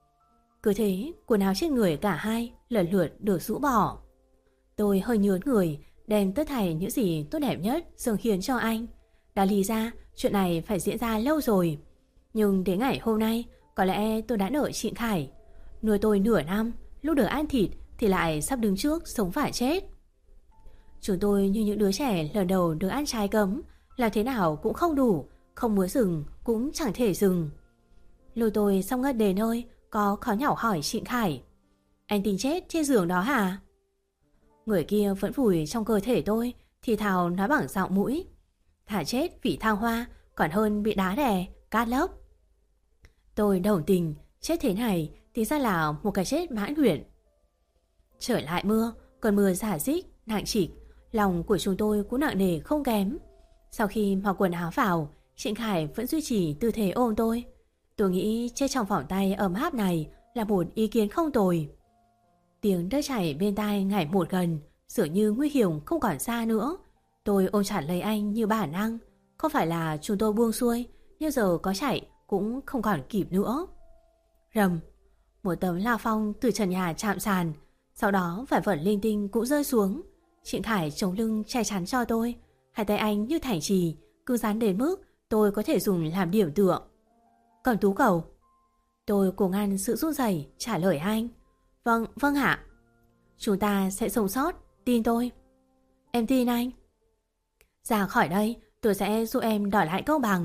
Cứ thế, quần áo trên người cả hai lần lượt được rũ bỏ. Tôi hơi nhớn người, đem tất thảy những gì tốt đẹp nhất dâng hiến cho anh. Đã lý ra, chuyện này phải diễn ra lâu rồi. Nhưng đến ngày hôm nay, có lẽ tôi đã nợ Trịnh Khải. Nuôi tôi nửa năm, lúc được ăn thịt thì lại sắp đứng trước sống phải chết. Chúng tôi như những đứa trẻ lần đầu được ăn trái cấm, làm thế nào cũng không đủ, không muốn dừng cũng chẳng thể dừng. Lôi tôi xong ngất đến nơi, có khó nhọc hỏi Trịnh Khải. Anh tính chết trên giường đó hả? Người kia vẫn vùi trong cơ thể tôi, thì thào nói bằng giọng mũi. Thả chết vì thăng hoa còn hơn bị đá đè, cát lốc. Tôi đồng tình, chết thế này thì ra là một cái chết mãn nguyện. Trở lại mưa, cơn mưa rả rích, nặng trịch, lòng của chúng tôi cũng nặng nề không kém. Sau khi mặc quần áo vào, Trịnh Khải vẫn duy trì tư thế ôm tôi. Tôi nghĩ chết trong vòng tay ấm áp này là một ý kiến không tồi. Tiếng đất chảy bên tai ngày một gần, dường như nguy hiểm không còn xa nữa. Tôi ôm chặt lấy anh như bản năng. Không phải là chúng tôi buông xuôi, nhưng giờ có chạy cũng không còn kịp nữa. Rầm, một tấm la phong từ trần nhà chạm sàn, sau đó vài vật linh tinh cũng rơi xuống. Trịnh Khải chống lưng che chắn cho tôi, hai tay anh như thành trì, cứ dán đến mức tôi có thể dùng làm điểm tựa. Còn Tú cậu? Tôi cố ngăn sự run rẩy trả lời anh. Vâng ạ. Chúng ta sẽ sống sót, tin tôi. Em tin anh. Ra khỏi đây, tôi sẽ giúp em đòi lại công bằng.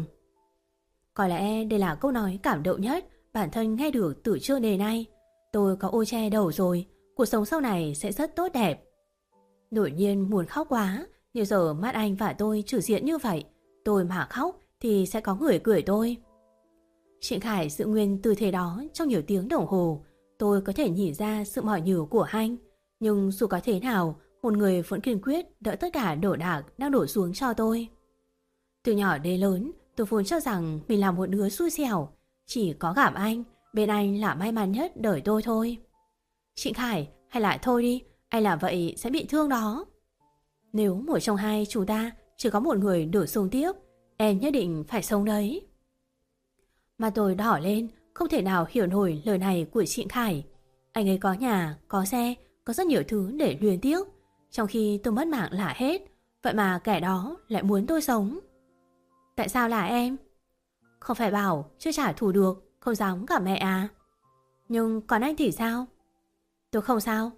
Có lẽ đây là câu nói cảm động nhất bản thân nghe được từ trước đến nay. Tôi có ô che đầu rồi, cuộc sống sau này sẽ rất tốt đẹp. Đột nhiên muốn khóc quá, nhưng giờ mắt anh và tôi trừ diện như vậy, tôi mà khóc thì sẽ có người cười tôi. Trịnh Khải giữ nguyên tư thế đó trong nhiều tiếng đồng hồ. Tôi có thể nhìn ra sự mỏi nhừ của anh, nhưng dù có thế nào, một người vẫn kiên quyết đỡ tất cả đổ đạc đang đổ xuống cho tôi. Từ nhỏ đến lớn, tôi vốn cho rằng mình là một đứa xui xẻo, chỉ có gặp anh, bên anh là may mắn nhất đời tôi thôi. Trịnh Khải, hay lại thôi đi, anh làm vậy sẽ bị thương đó. Nếu một trong hai chúng ta chỉ có một người đổ xuống tiếp, em nhất định phải sống đấy. Mà tôi đỏ lên, không thể nào hiểu nổi lời này của Trịnh Khải. Anh ấy có nhà, có xe, có rất nhiều thứ để luyến tiếc, trong khi tôi mất mạng là hết. Vậy mà kẻ đó lại muốn tôi sống. Tại sao là em? Không phải bảo chưa trả thù được, không dám gặp mẹ à? Nhưng còn anh thì sao? Tôi không sao.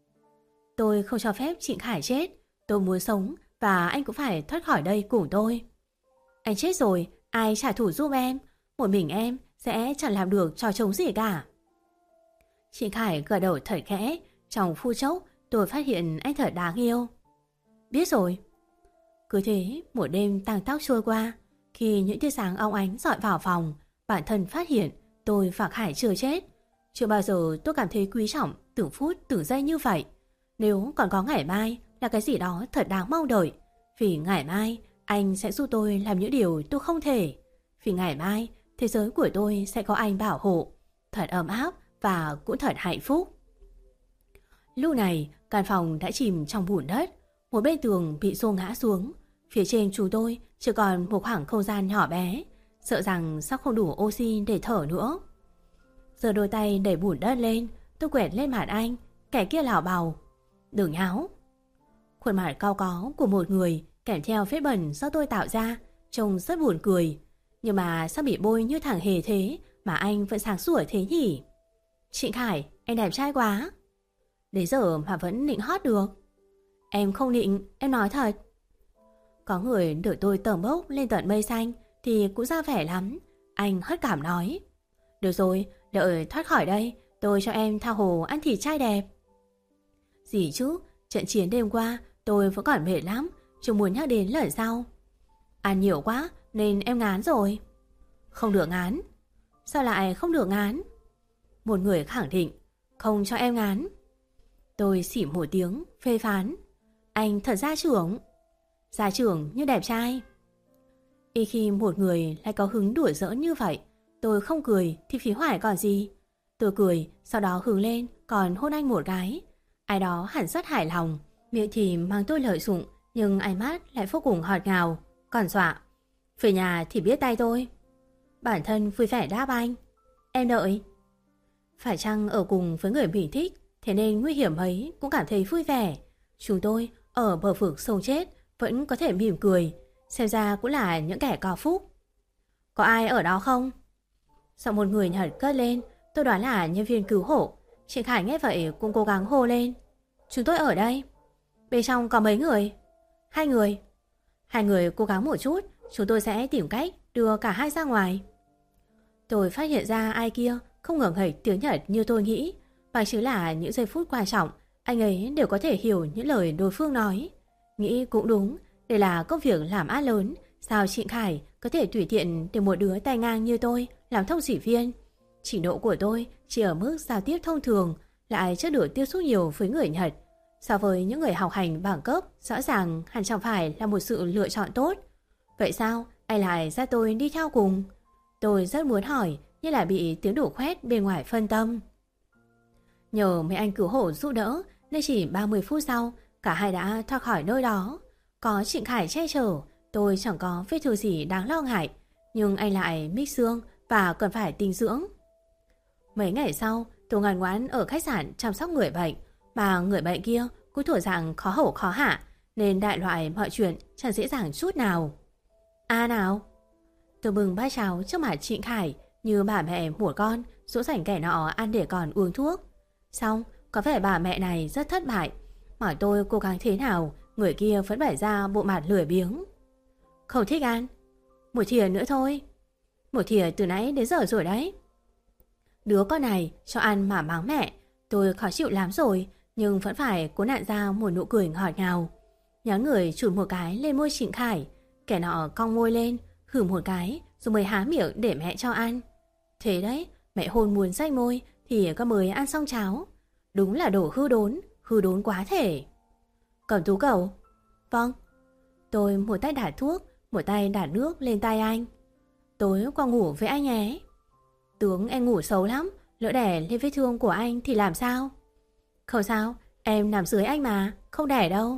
Tôi không cho phép Trịnh Khải chết. Tôi muốn sống và anh cũng phải thoát khỏi đây cùng tôi. Anh chết rồi, ai trả thù giúp em? Một mình em sẽ chẳng làm được trò trống gì cả. Trịnh Khải gật đầu thật khẽ. Trong phút chốc tôi phát hiện anh thật đáng yêu. Biết rồi. Cứ thế một đêm tăng tóc trôi qua. Khi những tia sáng óng ánh dọi vào phòng, bản thân phát hiện tôi và Khải chưa chết. Chưa bao giờ tôi cảm thấy quý trọng từng phút từng giây như vậy. Nếu còn có ngày mai là cái gì đó thật đáng mong đợi. Vì ngày mai anh sẽ giúp tôi làm những điều tôi không thể. Vì ngày mai thế giới của tôi sẽ có anh bảo hộ. Thật ấm áp và cũng thật hạnh phúc. Lúc này căn phòng đã chìm trong bùn đất. Một bên tường bị xô ngã xuống. Phía trên chúng tôi chỉ còn một khoảng không gian nhỏ bé, sợ rằng sắp không đủ oxy để thở nữa. Giờ đôi tay đẩy bùn đất lên, tôi quẹt lên mặt anh. Kẻ kia lảo bào: đừng nháo. Khuôn mặt cao có của một người kèm theo vết bẩn do tôi tạo ra trông rất buồn cười. Nhưng mà sao bị bôi như thằng hề thế mà anh vẫn sáng sủa thế nhỉ? Trịnh Khải, anh đẹp trai quá. Đến giờ mà vẫn nịnh hót được. Em không nịnh, em nói thật. Có người đợi tôi tởm bốc lên tận mây xanh thì cũng ra vẻ lắm. Anh hất cảm nói: được rồi, đợi thoát khỏi đây, tôi cho em tha hồ ăn thịt trai đẹp. Gì chứ, trận chiến đêm qua tôi vẫn còn mệt lắm, chưa muốn nhắc đến lần sau. Ăn nhiều quá nên em ngán rồi. Không được ngán. Sao lại không được ngán? Một người khẳng định: không cho em ngán. Tôi xỉm một tiếng phê phán: anh thật gia trưởng. Gia trưởng như đẹp trai. Y khi một người lại có hứng đùa giỡn như vậy, tôi không cười thì phí hoài còn gì. Tôi cười, sau đó hướng lên còn hôn anh một cái. Ai đó hẳn rất hài lòng, miệng thì mang tôi lợi dụng, nhưng ánh mắt lại vô cùng ngọt ngào, còn dọa: về nhà thì biết tay tôi. Bản thân vui vẻ đáp anh: em đợi. Phải chăng ở cùng với người mình thích, thế nên nguy hiểm ấy cũng cảm thấy vui vẻ. Chúng tôi ở bờ vực sông chết vẫn có thể mỉm cười, xem ra cũng là những kẻ có phúc. Có ai ở đó không? Giọng một người Nhật cất lên, tôi đoán là nhân viên cứu hộ. Trịnh Khải nghe vậy cũng cố gắng hô lên: chúng tôi ở đây. Bên trong có mấy người? 2 người. 2 người cố gắng một chút, chúng tôi sẽ tìm cách đưa cả hai ra ngoài. Tôi phát hiện ra ai kia không ngờ nghệch tiếng Nhật như tôi nghĩ, và chính là những giây phút quan trọng anh ấy đều có thể hiểu những lời đối phương nói. Nghĩ cũng đúng, đây là công việc làm ăn lớn, sao Trịnh Khải có thể tùy tiện để một đứa tay ngang như tôi làm thông chỉ viên. Trình độ của tôi chỉ ở mức giao tiếp thông thường, lại chưa được tiếp xúc nhiều với người Nhật. So với những người học hành bảng cấp, rõ ràng hẳn chẳng phải là một sự lựa chọn tốt. Vậy sao anh lại ra tôi đi theo cùng? Tôi rất muốn hỏi, nhưng lại bị tiếng đổ khoét bên ngoài phân tâm. Nhờ mấy anh cứu hộ giúp đỡ nên chỉ 30 phút sau cả hai đã thoát khỏi nơi đó. Có Trịnh Khải che chở, tôi chẳng có vết thương gì đáng lo ngại, nhưng anh lại mít xương và cần phải tinh dưỡng. Mấy ngày sau, tôi ngoan ngoãn ở khách sạn chăm sóc người bệnh, mà người bệnh kia cũng thuộc dạng khó hổ khó hạ, nên đại loại mọi chuyện chẳng dễ dàng chút nào. À nào. Tôi bừng bát cháo trước mặt Trịnh Khải, như bà mẹ một con dỗ dành kẻ nọ ăn để còn uống thuốc. Xong, có vẻ bà mẹ này rất thất bại. Hỏi tôi cố gắng thế nào, người kia vẫn bày ra bộ mặt lười biếng. Không thích ăn. Một thìa nữa thôi. Một thìa từ nãy đến giờ rồi đấy. Đứa con này cho ăn mà mắng mẹ. Tôi khó chịu lắm rồi, nhưng vẫn phải cố nặn ra một nụ cười ngọt ngào. Nhón người chùi một cái lên môi Trịnh Khải. Kẻ nọ cong môi lên, hử một cái rồi mới há miệng để mẹ cho ăn. Thế đấy, mẹ hôn muốn rách môi thì con mới ăn xong cháo. Đúng là đồ hư đốn quá thể. Cẩm Tú cậu. Vâng. Tôi một tay đả thuốc, một tay đả nước lên tay anh. Tối qua ngủ với anh nhé. Tướng em ngủ xấu lắm, lỡ đẻ lên vết thương của anh thì làm sao? Không sao, em nằm dưới anh mà, không đẻ đâu.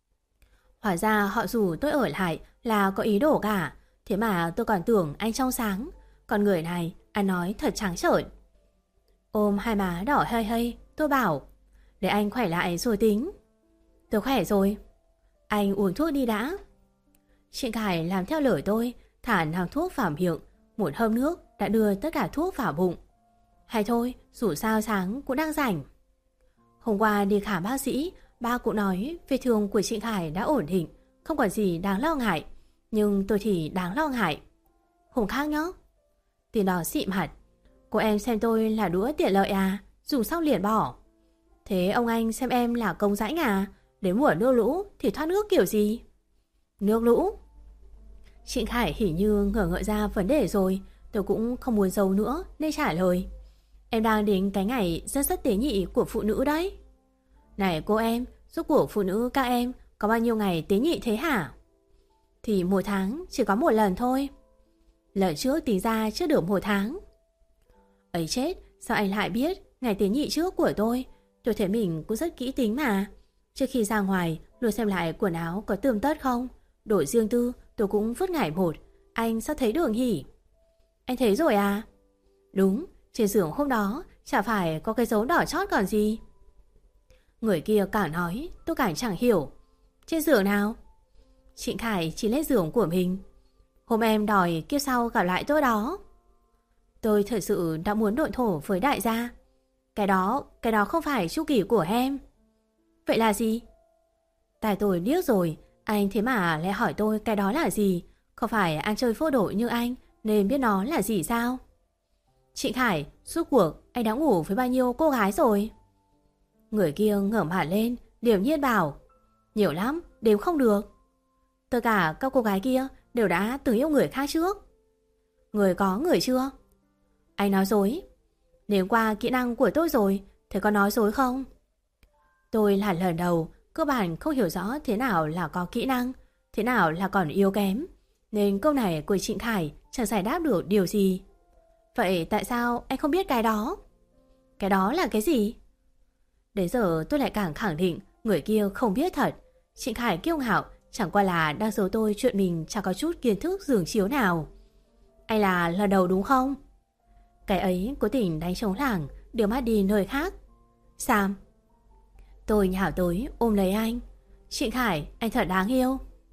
Hóa ra họ rủ tôi ở lại là có ý đồ cả. Thế mà tôi còn tưởng anh trong sáng. Còn người này, anh nói thật trắng trợn. Ôm hai má đỏ hơi hơi, tôi bảo để anh khỏe lại rồi tính. Tôi khỏe rồi. Anh uống thuốc đi đã. Trịnh Khải làm theo lời tôi, thả nòng thuốc vào miệng. Một hớp nước đã đưa tất cả thuốc vào bụng. Hay thôi, dù sao sáng cũng đang rảnh. Hôm qua đi khám bác sĩ, ba cũng nói vết thương của Trịnh Khải đã ổn định, không còn gì đáng lo ngại. Nhưng tôi thì đáng lo ngại. Hôm khác nhá. Tin đó xịm hẳn. Cô em xem tôi là đũa tiện lợi à, dùng xong liền bỏ. Thế ông anh xem em là công rãnh à, đến mùa nước lũ thì thoát nước kiểu gì? Nước lũ? Trịnh Khải hình như ngờ ngợ ra vấn đề rồi. Tôi cũng không muốn giấu nữa nên trả lời. Em đang đến cái ngày rất tế nhị của phụ nữ đấy. Này cô em, rốt cuộc phụ nữ các em có bao nhiêu ngày tế nhị thế hả? Thì một tháng chỉ có một lần thôi. Lần trước tính ra chưa được một tháng. Ấy chết, sao anh lại biết ngày tế nhị trước của tôi? Tôi thấy mình cũng rất kỹ tính mà. Trước khi ra ngoài, luôn xem lại quần áo có tươm tất không. Đổi riêng tư, tôi cũng vứt ngày một. Anh sao thấy được nhỉ? Anh thấy rồi à? Đúng, trên giường hôm đó chả phải có cái dấu đỏ chót còn gì. Người kia càng nói, tôi càng chẳng hiểu. Trên giường nào? Trịnh Khải chỉ lên giường của mình. Hôm em đòi kiếp sau gặp lại tôi đó. Tôi thật sự đã muốn độn thổ với đại gia. Cái đó không phải chu kỳ của em. Vậy là gì? Tại tôi điếc rồi, anh thế mà lại hỏi tôi cái đó là gì? Không phải ăn chơi vô độ như anh nên biết nó là gì sao? Trịnh Khải, suốt cuộc anh đã ngủ với bao nhiêu cô gái rồi? Người kia ngẩng mặt lên, điềm nhiên bảo. Nhiều lắm, đếm không được. Tất cả các cô gái kia đều đã từng yêu người khác trước. Người có người chưa? Anh nói dối. Nếu qua kỹ năng của tôi rồi, thì có nói dối không? Tôi là lần đầu, cơ bản không hiểu rõ thế nào là có kỹ năng, thế nào là còn yếu kém. Nên câu này của Trịnh Khải chẳng giải đáp được điều gì. Vậy tại sao anh không biết cái đó? Cái đó là cái gì? Đến giờ tôi lại càng khẳng định người kia không biết thật. Trịnh Khải kiêu ngạo chẳng qua là đang giấu tôi chuyện mình chẳng có chút kiến thức giường chiếu nào. Anh là lần đầu đúng không? Cái ấy cố tình đánh trống lảng, đưa mắt đi nơi khác. Sam. Tôi nhào tới ôm lấy anh. Trịnh Khải, anh thật đáng yêu.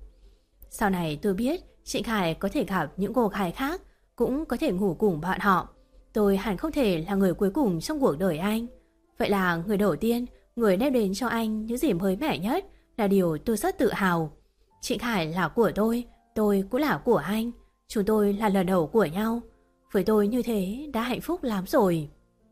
Sau này tôi biết Trịnh Khải có thể gặp những cô gái khác, cũng có thể ngủ cùng bọn họ. Tôi hẳn không thể là người cuối cùng trong cuộc đời anh. Vậy là người đầu tiên, người đem đến cho anh những gì mới mẻ nhất là điều tôi rất tự hào. Trịnh Khải là của tôi cũng là của anh. Chúng tôi là lần đầu của nhau. Với tôi như thế đã hạnh phúc lắm rồi.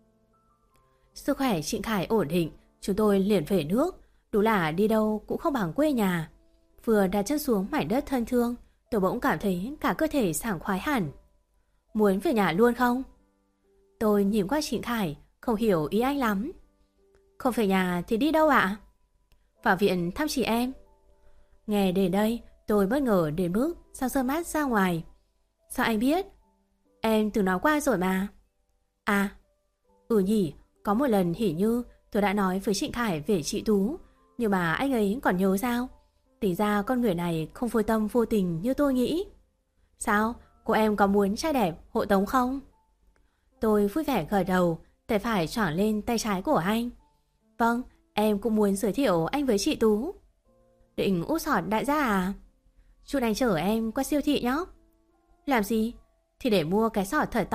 Sức khỏe Trịnh Khải ổn định, chúng tôi liền về nước. Đúng là đi đâu cũng không bằng quê nhà. Vừa đặt chân xuống mảnh đất thân thương, tôi bỗng cảm thấy cả cơ thể sảng khoái hẳn. Muốn về nhà luôn không? Tôi nhìn qua Trịnh Khải, không hiểu ý anh lắm. Không về nhà thì đi đâu ạ? Vào viện thăm chị em. Nghe đến đây, tôi bất ngờ đến mức sao sơ mắt ra ngoài. Sao anh biết? Em từng nói qua rồi mà. À, nhỉ, có một lần hình như tôi đã nói với Trịnh Khải về chị Tú, nhưng mà anh ấy còn nhớ sao? Tính ra con người này không vô tâm vô tình như tôi nghĩ. Sao? Cô em có muốn trai đẹp hộ tống không? Tôi vui vẻ gật đầu, tay phải choảng lên tay trái của anh. Vâng, em cũng muốn giới thiệu anh với chị Tú. Định út sọt đại gia à? Chút anh chở em qua siêu thị nhé. Làm gì? Thì để mua cái sọt thật to,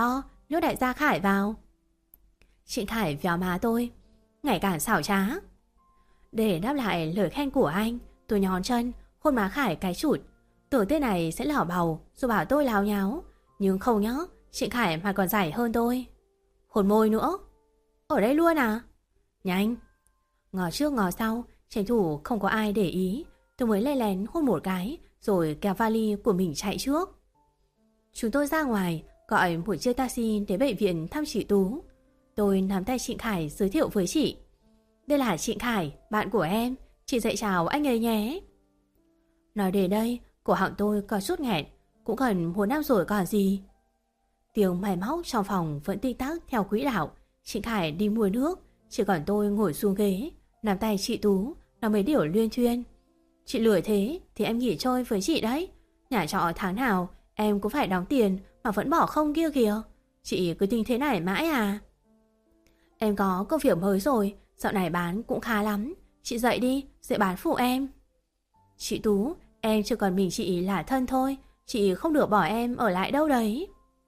nhốt đại gia Khải vào. Chị Khải véo má tôi, ngày càng xảo trá. Để đáp lại lời khen của anh, tôi nhón chân, hôn má Khải cái chụt. Tưởng tên này sẽ lỏ bầu rồi bảo tôi láo nháo. Nhưng không nhá, chị Khải mà còn giải hơn tôi. Hôn môi nữa. Ở đây luôn à? Nhanh. Ngó trước ngó sau, tranh thủ không có ai để ý, tôi mới lén lén hôn một cái rồi kéo vali của mình chạy trước. Chúng tôi ra ngoài, gọi một chiếc taxi đến bệnh viện thăm chị Tú. Tôi nắm tay chị Khải giới thiệu với chị. Đây là chị Khải, bạn của em, chị dạy chào anh ấy nhé. Nói đến đây, cổ họng tôi có chút nghẹn, cũng gần 1 năm rồi còn gì. Tiếng máy móc trong phòng vẫn tinh tắc theo quỹ đạo. Chị Khải đi mua nước, chỉ còn tôi ngồi xuống ghế, nắm tay chị Tú, nói mấy điều luyên thuyên. Chị lười thế thì em nghỉ chơi với chị đấy. Nhà trọ tháng nào em cũng phải đóng tiền mà vẫn bỏ không kia kìa. Chị cứ tính thế này mãi à? Em có công việc mới rồi, dạo này bán cũng khá lắm. Chị dậy đi, dậy bán phụ em. Chị Tú, em chưa còn mình chị là thân thôi, chị không được bỏ em ở lại đâu đấy.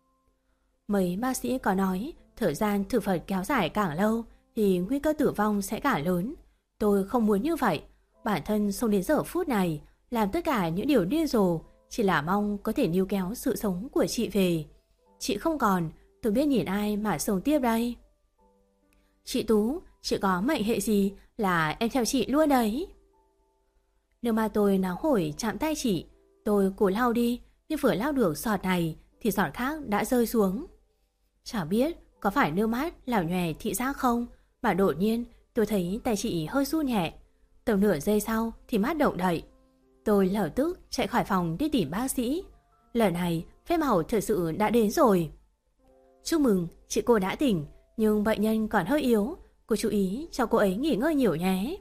Mấy bác sĩ có nói, thời gian thử vật kéo dài càng lâu thì nguy cơ tử vong sẽ càng lớn. Tôi không muốn như vậy. Bản thân sống đến giờ phút này, làm tất cả những điều điên rồ, chỉ là mong có thể níu kéo sự sống của chị về. Chị không còn, tôi biết nhìn ai mà sống tiếp đây. Chị Tú, chị có mệnh hệ gì là em theo chị luôn đấy. Nếu mà tôi nóng hổi chạm tay chị, tôi cố lau đi, nhưng vừa lau được giọt này thì giọt khác đã rơi xuống. Chẳng biết có phải nước mắt làm nhòe thị giác không, mà đột nhiên tôi thấy tay chị hơi run nhẹ. Tầm nửa giây sau thì mắt động đậy. Tôi lập tức chạy khỏi phòng đi tìm bác sĩ. Lần này phép màu thật sự đã đến rồi. Chúc mừng, chị cô đã tỉnh, nhưng bệnh nhân còn hơi yếu. Cô chú ý cho cô ấy nghỉ ngơi nhiều nhé.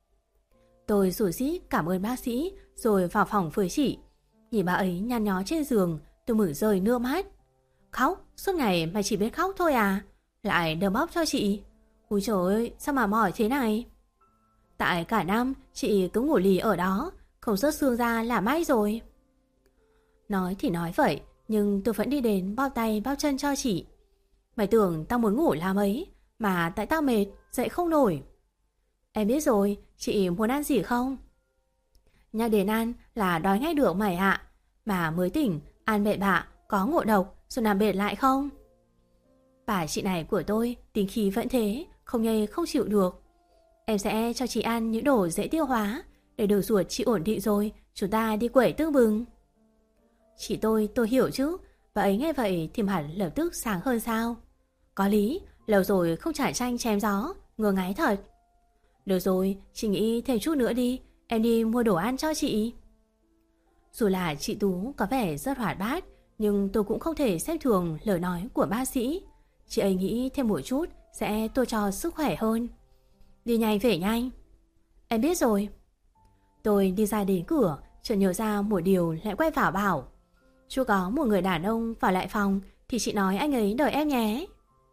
Tôi rủ rít cảm ơn bác sĩ rồi vào phòng với chị. Nhìn bà ấy nhăn nhó trên giường, tôi mừng rơi nước mắt. Khóc? Suốt ngày mày chỉ biết khóc thôi à? Lại đơm bóp cho chị. Úi trời ơi, sao mà mỏi thế này? Tại cả năm chị cứ ngủ lì ở đó, không rớt xương ra là may rồi. Nói thì nói vậy, nhưng tôi vẫn đi đến bao tay bao chân cho chị. Mày tưởng tao muốn ngủ làm ấy, mà tại tao mệt, dậy không nổi. Em biết rồi, chị muốn ăn gì không? Nhắc đến ăn là đói ngay được mày ạ. Mà mới tỉnh, ăn bậy bạ, có ngộ độc rồi nằm bệt lại không? Bà chị này của tôi tính khí vẫn thế, không nhây không chịu được. Em sẽ cho chị ăn những đồ dễ tiêu hóa, để đường ruột chị ổn định rồi chúng ta đi quẩy tưng bừng. Chị tôi hiểu chứ. Bà ấy nghe vậy thì hẳn lập tức sáng hơn sao. Có lý, lâu rồi không trải tranh chém gió, ngừa ngáy thật. Được rồi, chị nghĩ thêm chút nữa đi, em đi mua đồ ăn cho chị. Dù là chị Tú có vẻ rất hoạt bát, nhưng tôi cũng không thể xem thường lời nói của bác sĩ. Chị ấy nghĩ thêm một chút sẽ tốt cho sức khỏe hơn. Đi nhanh về nhanh. Em biết rồi. Tôi đi ra đến cửa, chợt nhớ ra một điều lại quay vào bảo. Chú có một người đàn ông vào lại phòng thì chị nói anh ấy đợi em nhé.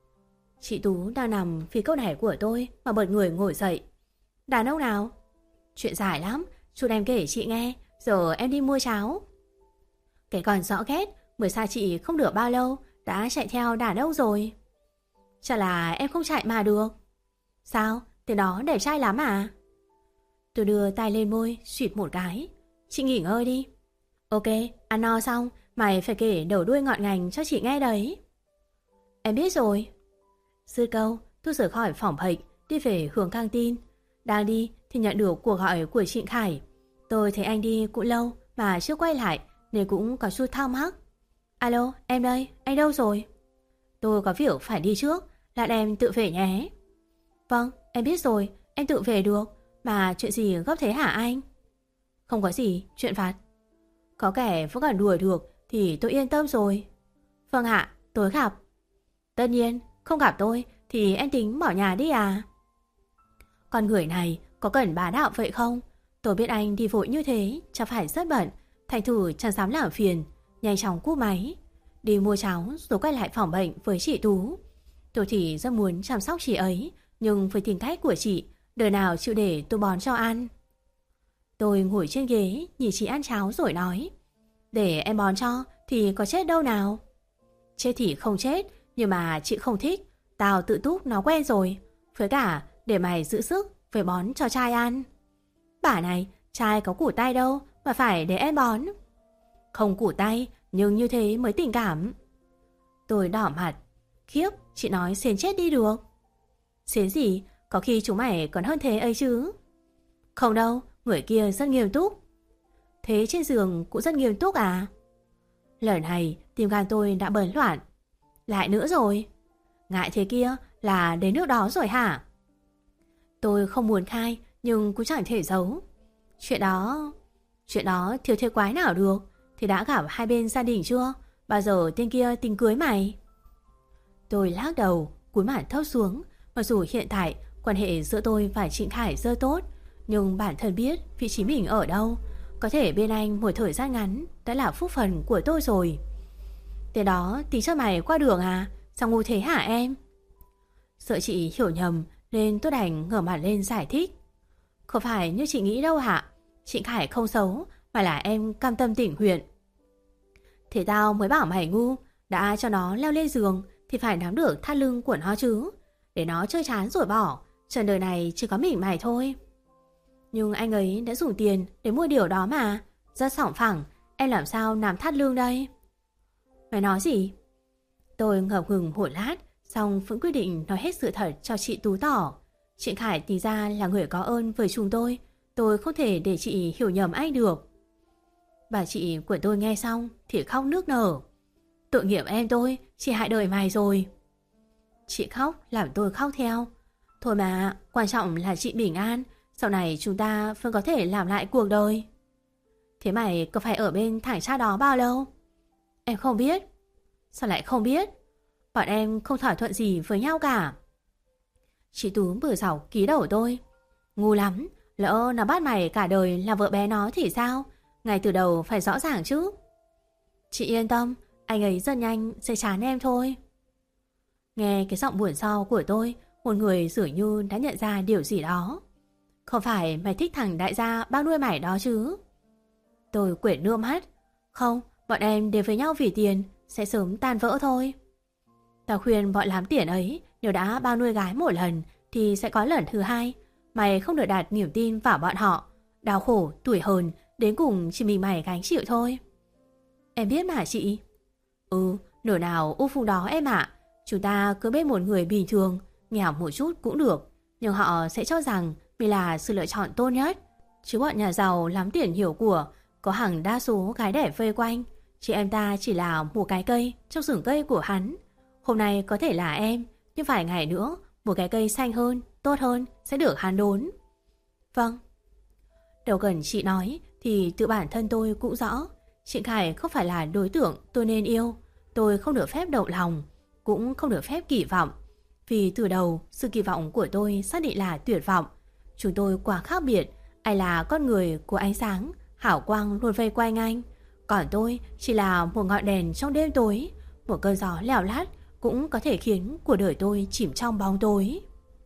Chị Tú đang nằm vì câu này của tôi mà bật người ngồi dậy. Đàn ông nào? Chuyện dài lắm, chú em kể chị nghe, giờ em đi mua cháo. Cái còn rõ ghét, mới xa chị không được bao lâu đã chạy theo đàn ông rồi. Chả là em không chạy mà được. Sao? Tên đó đẹp trai lắm à? Tôi đưa tay lên môi, suýt một cái. Chị nghỉ ngơi đi. Ok, ăn no xong, mày phải kể đầu đuôi ngọn ngành cho chị nghe đấy. Em biết rồi. Dứt câu, tôi rời khỏi phòng bệnh, đi về hướng căng tin. Đang đi thì nhận được cuộc gọi của chị Khải. Tôi thấy anh đi cũng lâu mà chưa quay lại nên cũng có chút thắc mắc. Alo, em đây, anh đâu rồi? Tôi có việc phải đi trước, lát em tự về nhé. Vâng, em biết rồi, em tự về được. Mà chuyện gì gấp thế hả anh? Không có gì, chuyện vặt. Có kẻ vẫn còn đùa được thì tôi yên tâm rồi. Vâng ạ, tối gặp. Tất nhiên, không gặp tôi thì em tính bỏ nhà đi à? Con người này có cần bá đạo vậy không? Tôi biết anh đi vội như thế chắc phải rất bận, thành thử chẳng dám làm phiền. Nhanh chóng cúp máy, đi mua cháo rồi quay lại phòng bệnh với chị Tú. Tôi thì rất muốn chăm sóc chị ấy, nhưng với tính cách của chị, đời nào chịu để tôi bón cho ăn. Tôi ngồi trên ghế nhìn chị ăn cháo rồi nói. Để em bón cho thì có chết đâu nào. Chết thì không chết, Nhưng mà chị không thích, tao tự túc nó quen rồi. Với cả để mày giữ sức phải bón cho trai ăn. Bà này, trai có củ tay đâu mà phải để em bón. Không củ tay, nhưng như thế mới tình cảm. Tôi đỏ mặt. Khiếp, chị nói xến chết đi được. Xến gì, có khi chúng mày còn hơn thế ấy chứ. Không đâu, người kia rất nghiêm túc. Thế trên giường cũng rất nghiêm túc à? Lần này tim gan tôi đã bấn loạn. Lại nữa rồi. Ngại thế kia là đến nước đó rồi hả? Tôi không muốn khai, nhưng cũng chẳng thể giấu. Chuyện đó thiếu thế quái nào được. Thì đã gặp hai bên gia đình chưa? Bao giờ tên kia tính cưới mày? Tôi lắc đầu, cúi mặt thấp xuống. Mặc dù hiện tại quan hệ giữa tôi và Trịnh Khải rất tốt, nhưng bản thân biết vị trí mình ở đâu. Có thể bên anh một thời gian ngắn đã là phúc phần của tôi rồi. Thế đó tính cho mày qua đường à? Sao ngu thế hả em? Sợ chị hiểu nhầm nên tôi đành ngửa mặt lên giải thích. Không phải như chị nghĩ đâu hả? Trịnh Khải không xấu, mà là em cam tâm tình nguyện. Thế tao mới bảo mày ngu. Đã cho nó leo lên giường thì phải nắm được thắt lưng của nó chứ. Để nó chơi chán rồi bỏ. Trần đời này chỉ có mình mày thôi. Nhưng anh ấy đã dùng tiền để mua điều đó mà. Rất sòng phẳng. Em làm sao nắm thắt lưng đây? Mày nói gì? Tôi ngập ngừng một lát, xong vẫn quyết định nói hết sự thật cho chị Tú tỏ. Trịnh Khải thì ra là người có ơn với chúng tôi không thể để chị hiểu nhầm anh được. Bà chị của tôi nghe xong thì khóc nức nở. Tội nghiệp em tôi, chị hại đời mày rồi. Chị khóc làm tôi khóc theo. Thôi mà, quan trọng là chị bình an. Sau này chúng ta vẫn có thể làm lại cuộc đời. Thế mày có phải ở bên thằng cha đó bao lâu? Em không biết. Sao lại không biết? Bọn em không thỏa thuận gì với nhau cả. Chị Tú bừa dọc ký đầu tôi. Ngu lắm, lỡ nó bắt mày cả đời là vợ bé nó thì sao? Ngay từ đầu phải rõ ràng chứ. Chị yên tâm, anh ấy rất nhanh sẽ chán em thôi. Nghe cái giọng buồn sau của tôi, một người dường như đã nhận ra điều gì đó. Không phải mày thích thằng đại gia bao nuôi mày đó chứ? Tôi quệt nước mắt. Không, bọn em đến với nhau vì tiền, sẽ sớm tan vỡ thôi. Tao khuyên bọn lắm tiền ấy, nếu đã bao nuôi gái một lần thì sẽ có lần thứ hai. Mày không được đặt niềm tin vào bọn họ. Đau khổ, tủi hờn, đến cùng chỉ mình mày gánh chịu thôi. Em biết mà chị. Nửa nào u phung đó em ạ. Chúng ta cứ bên một người bình thường, nghèo một chút cũng được, nhưng họ sẽ cho rằng mình là sự lựa chọn tốt nhất. Chứ bọn nhà giàu lắm tiền hiểu của, có hàng đa số gái đẹp vây quanh. Chị em ta chỉ là một cái cây trong rừng cây của hắn. Hôm nay có thể là em, nhưng vài ngày nữa một cái cây xanh hơn, tốt hơn sẽ được hắn đốn. Vâng. Đâu cần chị nói thì tự bản thân tôi cũng rõ. Trịnh Khải không phải là đối tượng tôi nên yêu. Tôi không được phép động lòng, cũng không được phép kỳ vọng. Vì từ đầu sự kỳ vọng của tôi xác định là tuyệt vọng. Chúng tôi quá khác biệt. Anh là con người của ánh sáng, hào quang luôn vây quanh anh. Còn tôi chỉ là một ngọn đèn trong đêm tối. Một cơn gió lèo lát cũng có thể khiến cuộc đời tôi chìm trong bóng tối.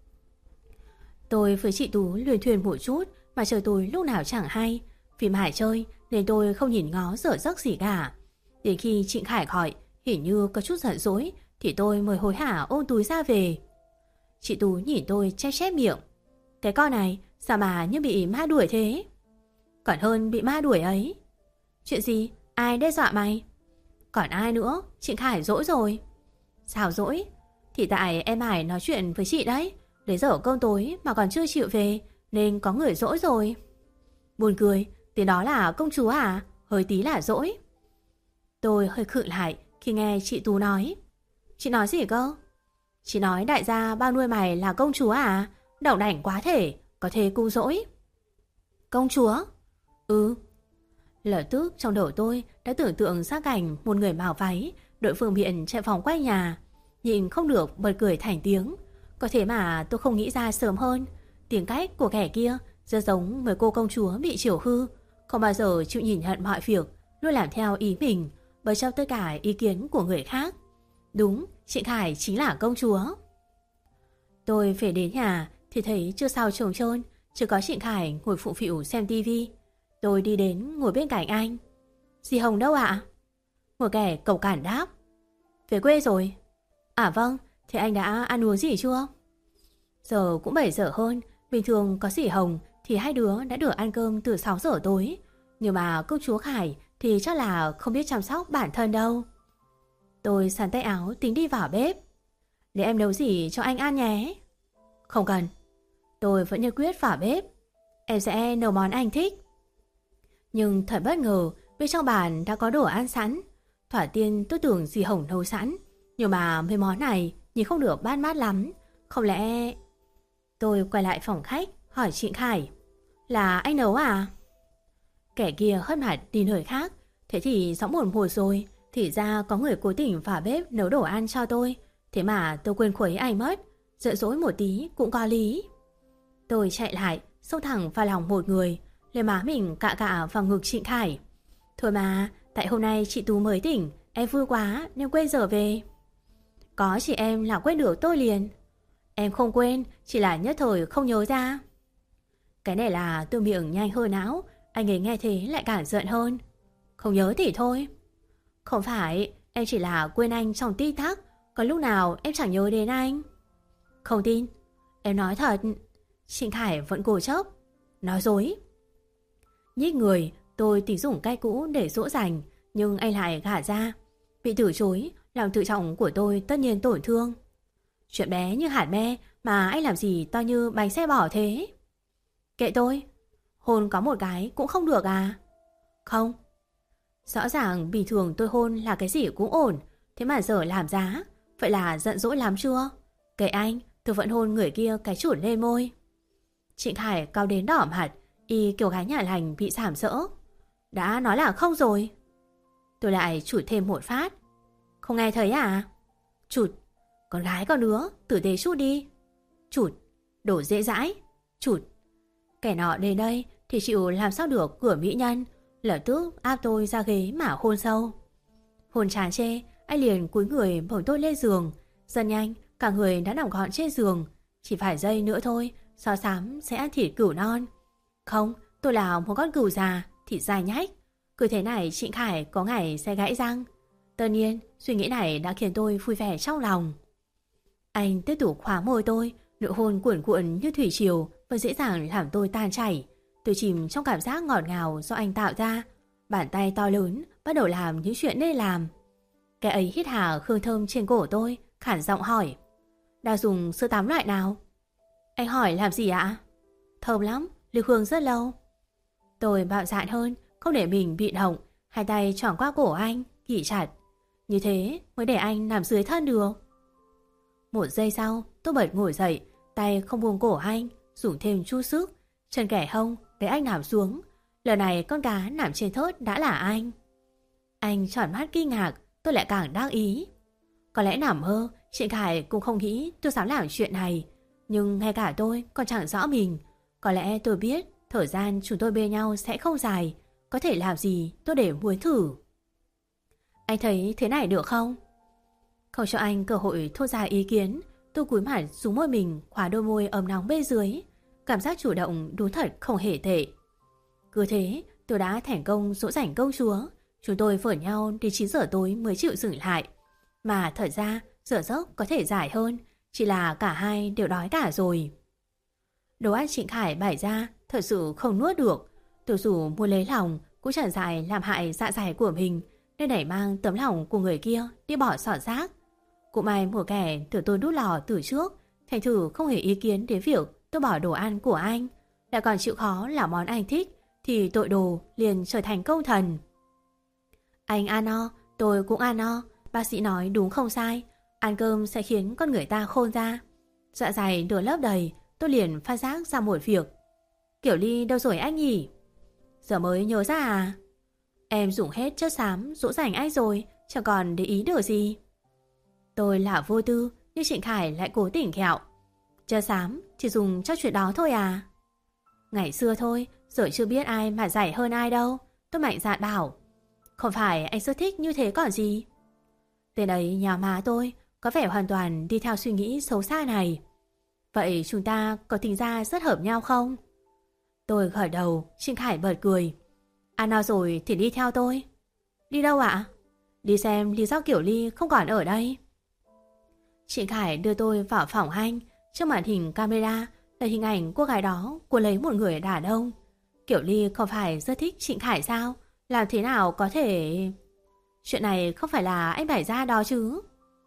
Tôi với chị Tú luyên thuyền một chút mà trời tôi lúc nào chẳng hay. Vì mải chơi nên tôi không nhìn ngó dở giấc gì cả. Đến khi Trịnh Khải gọi, hình như có chút giận dỗi, thì tôi mới hối hả ôm túi ra về. Chị Tú nhìn tôi chép chép miệng. Cái con này sao mà như bị ma đuổi thế? Còn hơn bị ma đuổi ấy. Chuyện gì? Ai đe dọa mày? Còn ai nữa? Trịnh Khải dỗi rồi. Sao dỗi? Thì tại em Hải nói chuyện với chị đấy. Đến giờ cơm tối mà còn chưa chịu về, nên có người dỗi rồi. Buồn cười, tiếng đó là công chúa à? Hơi tí là dỗi. Tôi hơi khựng lại khi nghe chị Tú nói. Chị nói gì cơ? Chị nói đại gia bao nuôi mày là công chúa à? Đậu đảnh quá thể, có thể cung dỗi. Công chúa? Lập tức trong đầu tôi đã tưởng tượng ra cảnh một người màu váy, đội phương biện chạy vòng quanh nhà. Nhìn không được bật cười thành tiếng. Có thế mà tôi không nghĩ ra sớm hơn. Tiếng cách của kẻ kia rất giống với cô công chúa bị chiều hư, không bao giờ chịu nhìn nhận mọi việc, luôn làm theo ý mình, bất chấp tất cả ý kiến của người khác. Đúng, Trịnh Khải chính là công chúa. Tôi về đến nhà thì thấy chưa sao trống trơn, chỉ có Trịnh Khải ngồi phụng phịu xem tivi. Tôi đi đến ngồi bên cạnh anh. Dì Hồng đâu ạ? Một kẻ cẩu cản đáp. Về quê rồi. À vâng, thế anh đã ăn uống gì chưa? Giờ cũng 7 giờ hơn, bình thường có dì Hồng thì hai đứa đã được ăn cơm từ 6 giờ tối. Nhưng mà công chúa Khải thì chắc là không biết chăm sóc bản thân đâu. Tôi sắn tay áo tính đi vào bếp. Để em nấu gì cho anh ăn nhé. Không cần. Tôi vẫn nhất quyết vào bếp. Em sẽ nấu món anh thích. Nhưng thật bất ngờ, bên trong bàn đã có đồ ăn sẵn. Thoạt tiên tôi tưởng dì Hồng nấu sẵn, nhưng mà mấy món này nhìn không được bát mát lắm. Không lẽ... Tôi quay lại phòng khách hỏi chị Khải. Là anh nấu à? Kẻ kia hất mặt đi nơi khác. Thế thì rõ buồn một rồi. Thì ra có người cố tình vào bếp nấu đồ ăn cho tôi. Thế mà tôi quên khuấy anh mất. Giận dỗi một tí cũng có lý. Tôi chạy lại, xông thẳng vào lòng một người, lấy má mình cạ cạ vào ngực chị Khải. Thôi mà, tại hôm nay chị Tú mới tỉnh, em vui quá nên quên giờ về. Có chị em là quên được tôi liền. Em không quên, chỉ là nhất thời không nhớ ra. Cái này là tôi miệng nhanh hơn não, anh ấy nghe thế lại càng giận hơn. Không nhớ thì thôi. Không phải, em chỉ là quên anh trong tích tắc, có lúc nào em chẳng nhớ đến anh. Không tin, em nói thật. Trịnh Khải vẫn cố chấp. Nói dối. Nhích người, tôi tính dùng cái cũ để dỗ dành, nhưng anh lại gả ra. Bị từ chối, lòng tự trọng của tôi tất nhiên tổn thương. Chuyện bé như hạt me mà anh làm gì to như bánh xe bò thế? Kệ tôi. Hôn có một cái cũng không được à? Không. Rõ ràng bình thường tôi hôn là cái gì cũng ổn, thế mà giờ làm giá. Vậy là giận dỗi lắm chưa? Kệ anh, tôi vẫn hôn người kia cái chủn lên môi. Trịnh Khải cao đến đỏ mặt, y kiểu gái nhà lành bị sàm sỡ. Đã nói là không rồi. Tôi lại chụt thêm một phát. Không nghe thấy à? Chụt. Con gái con đứa, tử tế chút đi. Chụt. Đổ dễ dãi. Chụt. Kẻ nọ đến đây thì chịu làm sao được cửa mỹ nhân, lập tức áp tôi ra ghế mà hôn sâu. Hôn chán chê, anh liền cúi người bổng tôi lên giường. Dần nhanh, cả người đã nằm gọn trên giường. Chỉ vài giây nữa thôi, Xó Xám sẽ ăn thịt cừu non. Không, tôi là một con cừu già, thịt dai nhách. Cứ thế này Trịnh Khải có ngày sẽ gãy răng. Tất nhiên, suy nghĩ này đã khiến tôi vui vẻ trong lòng. Anh tiếp tục khóa môi tôi, nụ hôn cuộn cuộn như thủy triều và dễ dàng làm tôi tan chảy. Tôi chìm trong cảm giác ngọt ngào do anh tạo ra. Bàn tay to lớn bắt đầu làm những chuyện nên làm. Cái ấy hít hà hương thơm trên cổ tôi, khản giọng hỏi. Đã dùng sữa tắm loại nào? Anh hỏi làm gì ạ? Thơm lắm, lưu hương rất lâu. Tôi bạo dạn hơn, không để mình bị động, hai tay tròn qua cổ anh, ghì chặt. Như thế mới để anh nằm dưới thân được. Một giây sau, tôi bật ngồi dậy, tay không buông cổ anh, dùng thêm chút sức, chân kẻ hông để anh nằm xuống. Lần này con cá nằm trên thớt đã là anh. Anh tròn mắt kinh ngạc, tôi lại càng đắc ý. Có lẽ nằm mơ, Trịnh Khải cũng không nghĩ tôi dám làm chuyện này. Nhưng ngay cả tôi còn chẳng rõ mình. Có lẽ tôi biết thời gian chúng tôi bên nhau sẽ không dài. Có thể làm gì tôi để muốn thử. Anh thấy thế này được không? Không cho anh cơ hội thốt ra ý kiến, tôi cúi mặt xuống môi mình, khóa đôi môi ấm nóng bên dưới. Cảm giác chủ động đúng thật không hề tệ. Cứ thế tôi đã thành công dỗ dành công chúa. Chúng tôi vỡ nhau đến 9 giờ tối mới chịu dừng lại. Mà thật ra giờ giấc có thể dài hơn, chỉ là cả hai đều đói cả rồi. Đồ ăn Trịnh Khải bày ra thật sự không nuốt được. Tôi dù muốn lấy lòng cũng chẳng dại làm hại dạ dày của mình, nên đẩy mang tấm lòng của người kia đi bỏ sọt rác. Cũng may một kẻ tưởng tôi đút lò từ trước, thành thử không hề ý kiến đến việc tôi bỏ đồ ăn của anh. Lại còn chịu khó làm món anh thích, thì tội đồ liền trở thành công thần. Anh ăn no, tôi cũng ăn no. Bác sĩ nói đúng không sai, ăn cơm sẽ khiến con người ta khôn ra. Dạ dày nửa lớp đầy, tôi liền phát giác ra một việc. Kiểu Ly đâu rồi anh nhỉ? Giờ mới nhớ ra à? Em dùng hết chất xám dỗ dành anh rồi, chẳng còn để ý được gì. Tôi là vô tư, nhưng Trịnh Khải lại cố tỉnh kẹo. Chất xám chỉ dùng cho chuyện đó thôi à? Ngày xưa thôi, giờ chưa biết ai mà giỏi hơn ai đâu. Tôi mạnh dạn bảo. Không phải anh rất thích như thế còn gì. Tên ấy nhào má tôi, có vẻ hoàn toàn đi theo suy nghĩ xấu xa này. Vậy chúng ta có tính ra rất hợp nhau không? Tôi gật đầu, Trịnh Khải bật cười. Ăn no rồi thì đi theo tôi. Đi đâu ạ? Đi xem lý do Kiểu Ly không còn ở đây. Chị Khải đưa tôi vào phòng anh. Trước màn hình camera là hình ảnh cô gái đó cuốn lấy một người đàn ông. Kiểu Ly không phải rất thích Trịnh Khải sao? Làm thế nào có thể... Chuyện này không phải là anh bày ra đó chứ?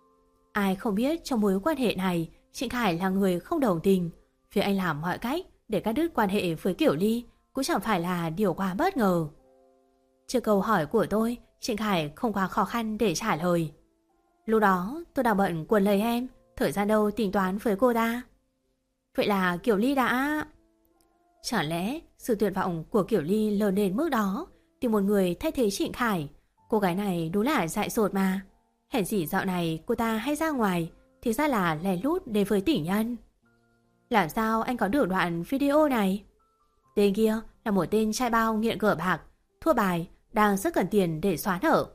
Ai không biết trong mối quan hệ này Trịnh Khải là người không đồng tình. Việc anh làm mọi cách để cắt đứt quan hệ với Kiểu Ly cũng chẳng phải là điều quá bất ngờ. Trước câu hỏi của tôi, Trịnh Khải không quá khó khăn để trả lời. Lúc đó tôi đang bận quần lấy em, thời gian đâu tính toán với cô ta. Vậy là Kiểu Ly đã... Chẳng lẽ sự tuyệt vọng của Kiểu Ly lớn đến mức đó, tìm một người thay thế Trịnh Khải? Cô gái này đúng là dại dột mà. Hèn gì dạo này cô ta hay ra ngoài, thì ra là lén lút đến với tình nhân. Làm sao anh có được đoạn video này? Tên kia là một tên trai bao nghiện cờ bạc, thua bài, đang rất cần tiền để xóa nợ.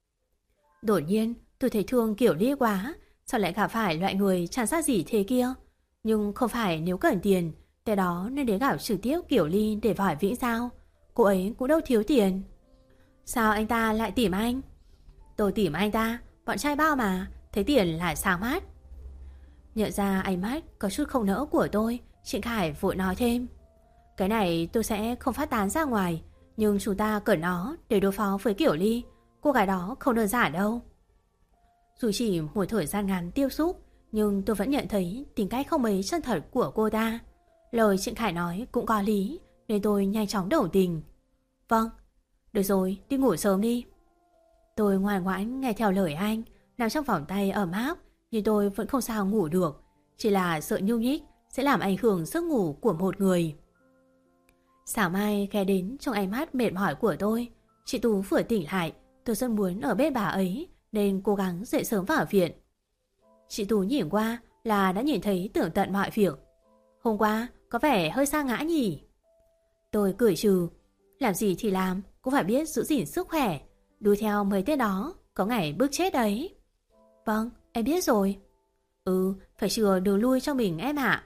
Đột nhiên tôi thấy thương Kiểu Ly quá. Sao lại gặp phải loại người chẳng ra gì thế kia? Nhưng không phải nếu cần tiền, tên đó nên đến gặp trực tiếp Kiểu Ly để hỏi Vĩnh sao? Cô ấy cũng đâu thiếu tiền. Sao anh ta lại tìm anh? Tôi tìm anh ta, bọn trai bao mà, thấy tiền là sáng mắt. Nhận ra ánh mắt có chút không nỡ của tôi, Trịnh Khải vội nói thêm. Cái này tôi sẽ không phát tán ra ngoài, nhưng chúng ta cần nó để đối phó với Kiểu Ly. Cô gái đó không đơn giản đâu. Dù chỉ một thời gian ngắn tiếp xúc, nhưng tôi vẫn nhận thấy tính cách không mấy chân thật của cô ta. Lời Trịnh Khải nói cũng có lý, nên tôi nhanh chóng đồng tình. Vâng, được rồi, đi ngủ sớm đi. Tôi ngoan ngoãn nghe theo lời anh, nằm trong vòng tay ấm áp, nhưng tôi vẫn không sao ngủ được. Chỉ là sợ nhúc nhích sẽ làm ảnh hưởng giấc ngủ của một người. Sáng mai ghé đến trong ánh mắt mệt mỏi của tôi. Chị Tú vừa tỉnh lại, tôi rất muốn ở bên bà ấy, nên cố gắng dậy sớm vào viện. Chị Tú nhìn qua là đã nhìn thấy tường tận mọi việc. Hôm qua có vẻ hơi sa ngã nhỉ? Tôi cười trừ. Làm gì thì làm, cũng phải biết giữ gìn sức khỏe. Đuổi theo mấy tên đó, có ngày bước chết đấy. Vâng, em biết rồi. Phải chừa đường lui cho mình em ạ.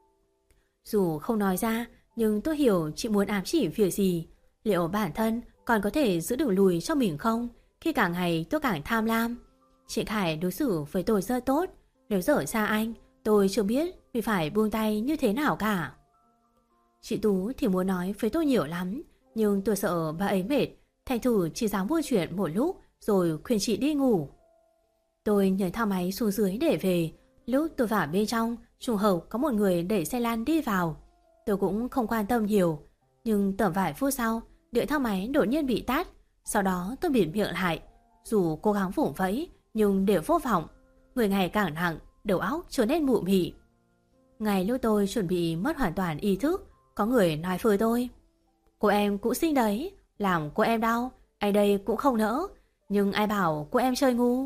Dù không nói ra, nhưng tôi hiểu chị muốn ám chỉ việc gì. Liệu bản thân còn có thể giữ đường lùi cho mình không, khi càng ngày tôi càng tham lam? Chị Khải đối xử với tôi rất tốt. Nếu rời xa anh, tôi chưa biết mình phải buông tay như thế nào cả. Chị Tú thì muốn nói với tôi nhiều lắm, nhưng tôi sợ bà ấy mệt, thành thử chỉ dám buôn chuyện một lúc rồi khuyên chị đi ngủ. Tôi nhảy thang máy xuống dưới để về. Lúc tôi vào bên trong, trùng hợp có một người đẩy xe lan đi vào. Tôi cũng không quan tâm nhiều, nhưng tầm vài phút sau, điện thang máy đột nhiên bị tắt. Sau đó tôi bịt miệng lại. Dù cố gắng vùng vẫy nhưng đều vô vọng. Người ngày càng nặng, đầu óc trở nên mụ mị. Ngay lúc tôi chuẩn bị mất hoàn toàn ý thức, có người nói với tôi: cô em cũng xinh đấy, làm cô em đau, anh đây cũng không nỡ, nhưng ai bảo cô em chơi ngu.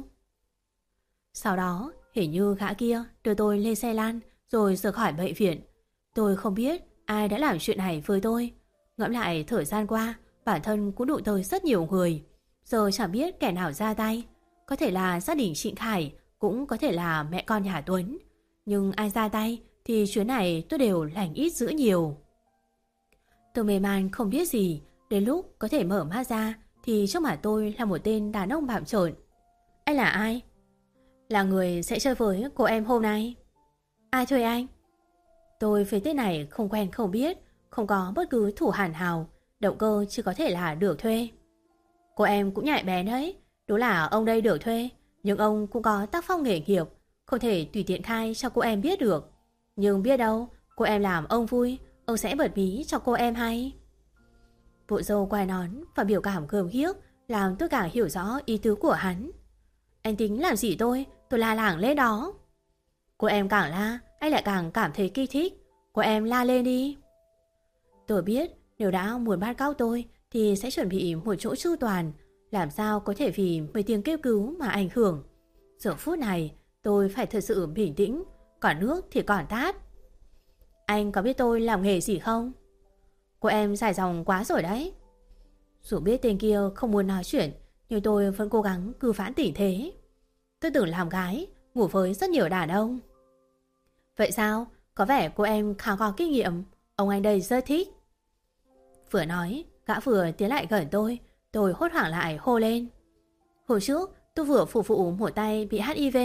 Sau đó hình như gã kia đưa tôi lên xe lan rồi rời khỏi bệnh viện. Tôi không biết ai đã làm chuyện này với tôi. Ngẫm lại thời gian qua, bản thân cũng đụng tới rất nhiều người, giờ chẳng biết kẻ nào ra tay. Có thể là gia đình Trịnh Khải, cũng có thể là mẹ con nhà Tuấn. Nhưng ai ra tay thì chuyến này tôi đều lành ít dữ nhiều. Tôi mê man không biết gì, đến lúc có thể mở mắt ra thì trước mặt tôi là một tên đàn ông bặm trợn. Anh là ai? Là người sẽ chơi với cô em hôm nay. Ai thuê anh? Tôi với tên này không quen không biết, không có bất cứ thủ hàn hào, động cơ chỉ có thể là được thuê. Cô em cũng nhạy bén đấy, đúng là ông đây được thuê, nhưng ông cũng có tác phong nghề nghiệp, không thể tùy tiện khai cho cô em biết được. Nhưng biết đâu, cô em làm ông vui, ông sẽ bật mí cho cô em hay. Bộ râu quai nón và biểu cảm gớm ghiếc làm tôi càng hiểu rõ ý tứ của hắn. Anh tính làm gì tôi la làng lên đó. Cô em càng la, anh lại càng cảm thấy kích thích. Cô em la lên đi. Tôi biết nếu đã muốn bắt cóc tôi thì sẽ chuẩn bị một chỗ chu toàn, làm sao có thể vì mấy tiếng kêu cứu mà ảnh hưởng. Giờ phút này tôi phải thật sự bình tĩnh, còn nước thì còn tát. Anh có biết tôi làm nghề gì không? Cô em dài dòng quá rồi đấy. Dù biết tên kia không muốn nói chuyện, nhưng tôi vẫn cố gắng cứu vãn tình thế. Tôi từng làm gái, ngủ với rất nhiều đàn ông. Vậy sao? Có vẻ cô em khá có kinh nghiệm, ông anh đây rất thích. Vừa nói, gã vừa tiến lại gần tôi hốt hoảng lại hô lên. Hồi trước tôi vừa phục vụ một tay bị HIV,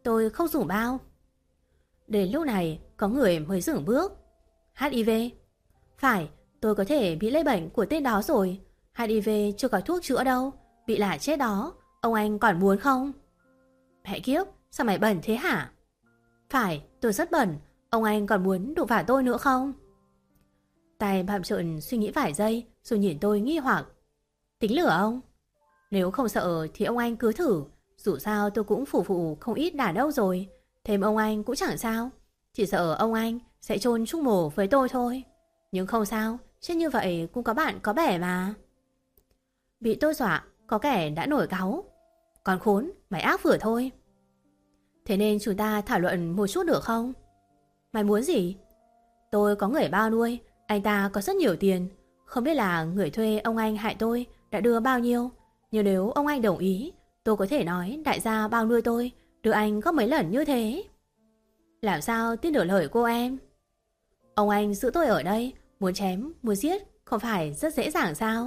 tôi không dùng bao. Đến lúc này có người mới dừng bước. HIV? Phải, tôi có thể bị lây bệnh của tên đó rồi. HIV chưa có thuốc chữa đâu, bị là chết đó. Ông anh còn muốn không? Mẹ kiếp, sao mày bẩn thế hả? Phải, tôi rất bẩn. Ông anh còn muốn đụng vào tôi nữa không? Tay bạm trợn suy nghĩ vài giây rồi nhìn tôi nghi hoặc. Tính lửa ông? Nếu không sợ thì ông anh cứ thử. Dù sao tôi cũng phủ phụ không ít đàn ông rồi. Thêm ông anh cũng chẳng sao. Chỉ sợ ông anh sẽ chôn chung mồ với tôi thôi. Nhưng không sao, chứ như vậy cũng có bạn có bè mà. Bị tôi dọa, có kẻ đã nổi cáu. Còn khốn, mày ác vừa thôi. Thế nên chúng ta thảo luận một chút được không? Mày muốn gì? Tôi có người bao nuôi, anh ta có rất nhiều tiền. Không biết là người thuê ông anh hại tôi đã đưa bao nhiêu. Nhưng nếu ông anh đồng ý, tôi có thể nói đại gia bao nuôi tôi đưa anh gấp mấy lần như thế. Làm sao tin được lời cô em? Ông anh giữ tôi ở đây, muốn chém, muốn giết, không phải rất dễ dàng sao?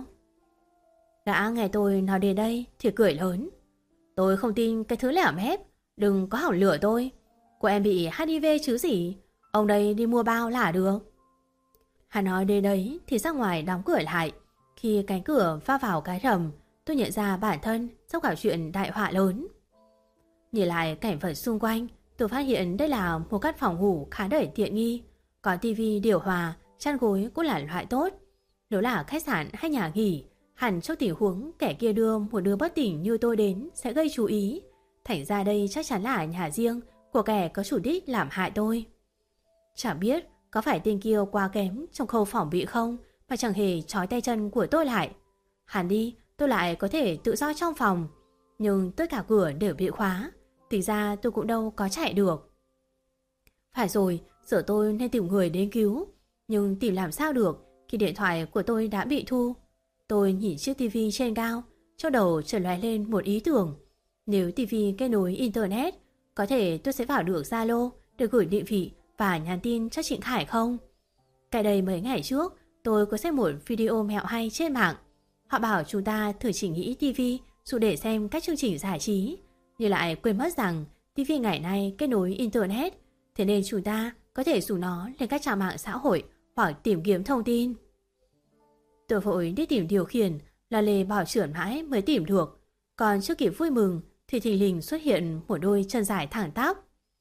Gã nghe tôi nói đến đây thì cười lớn. Tôi không tin cái thứ lẻo mép, đừng có hỏng lửa tôi. Cô em bị HIV chứ gì, ông đây đi mua bao là được. Hắn nói đến đấy thì ra ngoài đóng cửa lại. Khi cánh cửa va vào cái rầm, tôi nhận ra bản thân sắp gặp chuyện đại họa lớn. Nhìn lại cảnh vật xung quanh, tôi phát hiện đây là một căn phòng ngủ khá đầy tiện nghi. Có tivi, điều hòa, chăn gối cũng là loại tốt. Nếu là khách sạn hay nhà nghỉ, hẳn trong tình huống kẻ kia đưa một đứa bất tỉnh như tôi đến sẽ gây chú ý. Thành ra đây chắc chắn là nhà riêng của kẻ có chủ đích làm hại tôi. Chẳng biết có phải tên kia quá kém trong khâu phòng bị không mà chẳng hề trói tay chân của tôi lại. Hẳn đi tôi lại có thể tự do trong phòng, nhưng tất cả cửa đều bị khóa. Tính ra tôi cũng đâu có chạy được. Phải rồi, giờ tôi nên tìm người đến cứu. Nhưng tìm làm sao được khi điện thoại của tôi đã bị thu. Tôi nhìn chiếc tivi trên cao, trong đầu chợt lóe lên một ý tưởng. Nếu tivi kết nối internet, có thể tôi sẽ vào được Zalo để gửi định vị và nhắn tin cho Trịnh Khải không? Cái đây mấy ngày trước, tôi có xem một video mẹo hay trên mạng. Họ bảo chúng ta thử chỉnh nghĩ tivi dù để xem các chương trình giải trí, nhưng lại quên mất rằng tivi ngày nay kết nối internet, thế nên chúng ta có thể dùng nó lên các trang mạng xã hội hoặc tìm kiếm thông tin. Tôi vội đi tìm điều khiển, là lề bỏ chưởng mãi mới tìm được. Còn chưa kịp vui mừng thì thình lình xuất hiện một đôi chân dài thẳng tắp.